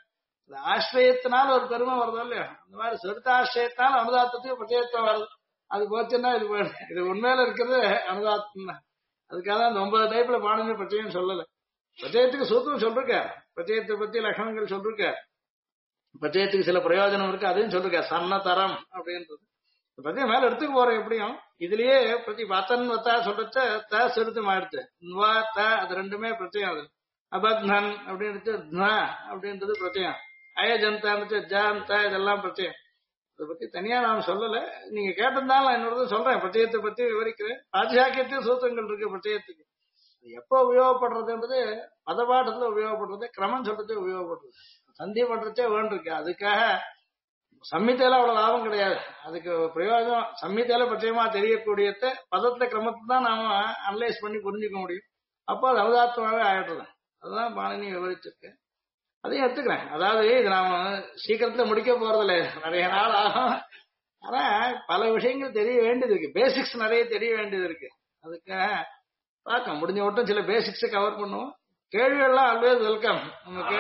இந்த ஆசிரியத்தினால ஒரு பெருமை வருதோ இல்லையா, அந்த மாதிரி சொருத்தாசிரியத்தினால அனுதாத்தத்துக்கு பிரச்சயத்துவம் வருது. அது போச்சுன்னா இது போயிடும். இது உண்மையில இருக்கிறது அனுதாத்தம் தான். அதுக்காக அந்த 9 டைப்ல பாணினி பிரச்சயம் சொல்லல. பிரச்சயத்துக்கு சூத்திரம் சொல்லிருக்க, பிரச்சயத்தை பத்தி லட்சணங்கள் சொல்லிருக்க, பிரச்சயத்துக்கு சில பிரயோஜனம் இருக்கு அதையும் சொல்லிருக்க. சன்னதரம் அப்படின்றது பிரச்சயம் மேல எடுத்துக்க போறோம் எப்படியும். இதுலயே பிரதி வத்தன் வத்தா சொல்றச்ச த சிறுத்தம் ஆயிடுச்சு. நுவா த அது ரெண்டுமே பிரச்சயம். அது அபக்னன் அப்படின்னு அப்படின்றது பிரச்சயம். அயஜந்தான்னு ஜாந்த இதெல்லாம் பிரச்சயம். அதை பத்தி தனியா நான் சொல்லல, நீங்க கேட்டிருந்தாலும் நான் என்னோட சொல்றேன். பிரச்சயத்தை பத்தி விவரிக்கிறேன். ராஜசாக்கியத்தையும் சூத்திரங்கள் இருக்கு பிரச்சயத்துக்கு. எப்போ உபயோகப்படுறதுன்றது பதபாட்டத்துல உபயோகப்படுறது, கிரமம் சொல்றதே உபயோகப்படுறது, சந்தி பண்றதே வேண்டிருக்கு. அதுக்காக சம்மித்தையில அவ்வளவு லாபம் கிடையாது. அதுக்கு பிரயோஜனம் சம்மித்தையில பட்சமா தெரியக்கூடியத பதத்துல கிரமத்தை தான் நாம அனலைஸ் பண்ணி புரிஞ்சுக்க முடியும். அப்போ அது அவதாத்மாவே ஆயிடுறது. அதுதான் பாணினி விவரிச்சிருக்கேன். அதையும் எடுத்துக்கிறேன். அதாவது இது நாம சீக்கிரத்துல முடிக்க போறதில்ல, நிறைய நாள் ஆகும். ஆனா பல விஷயங்கள் தெரிய வேண்டியது இருக்கு, பேசிக்ஸ் நிறைய தெரிய வேண்டியது இருக்கு. அதுக்காக பார்க்க முடிஞ்ச மட்டும் சில பேசிக்ஸ் கவர் பண்ணுவோம். கேள்விகள்லாம் ஆல்வேஸ் வெல்கம். நமக்கு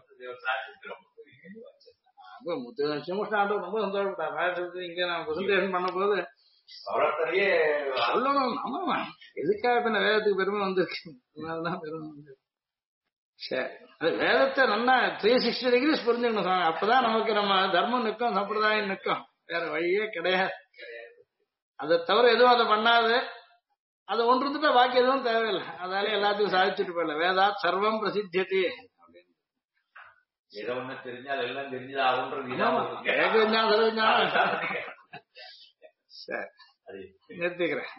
ரொம்ப சந்தோஷப்பட்டேன். இங்க நான் பிரசன்டேஷன் பண்ண போது சொல்லணும். ஆமா, எதுக்காக இப்ப வேதத்துக்கு பெருமை வந்திருக்கு, அதனாலதான் பெருமை வந்திருக்கு. சரி, அது வேதத்தை நல்லா 360 டிகிரிஸ் புரிஞ்சுக்கணும் சாமி. அப்பதான் நமக்கு நம்ம தர்மம் நிற்கும், சம்பிரதாயம் நிற்கும். வேற வழியே கிடையாது. அதை தவிர எதுவும் அதை பண்ணாது. அதை ஒன்று இருந்துட்டா பாக்கி எதுவும் தேவையில்லை. அதாலே எல்லாத்தையும் சாதிச்சுட்டு போயிடல. வேதா சர்வம் பிரசித்தி அப்படின்னு. ஏதோ ஒண்ணு தெரிஞ்சால் எல்லாம் தெரிஞ்சதா சரி, நிறுத்திக்கிறேன்.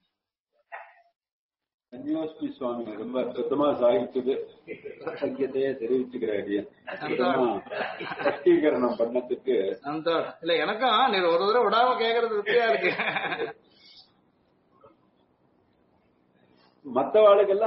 கன்னியாஸ்மி சுவாமி ரொம்ப சுத்தமா சாகிச்சது சத்தியத்தையே தெரிவிச்சுக்கிறாரு. ஸ்பஷ்டீகரணம் பண்ணதுக்கு சந்தோஷம். இல்ல எனக்கும் நீ ஒரு தடவை விடாம கேக்குறது திருப்தியா இருக்கு. மத்தவாளுக்கெல்லாம்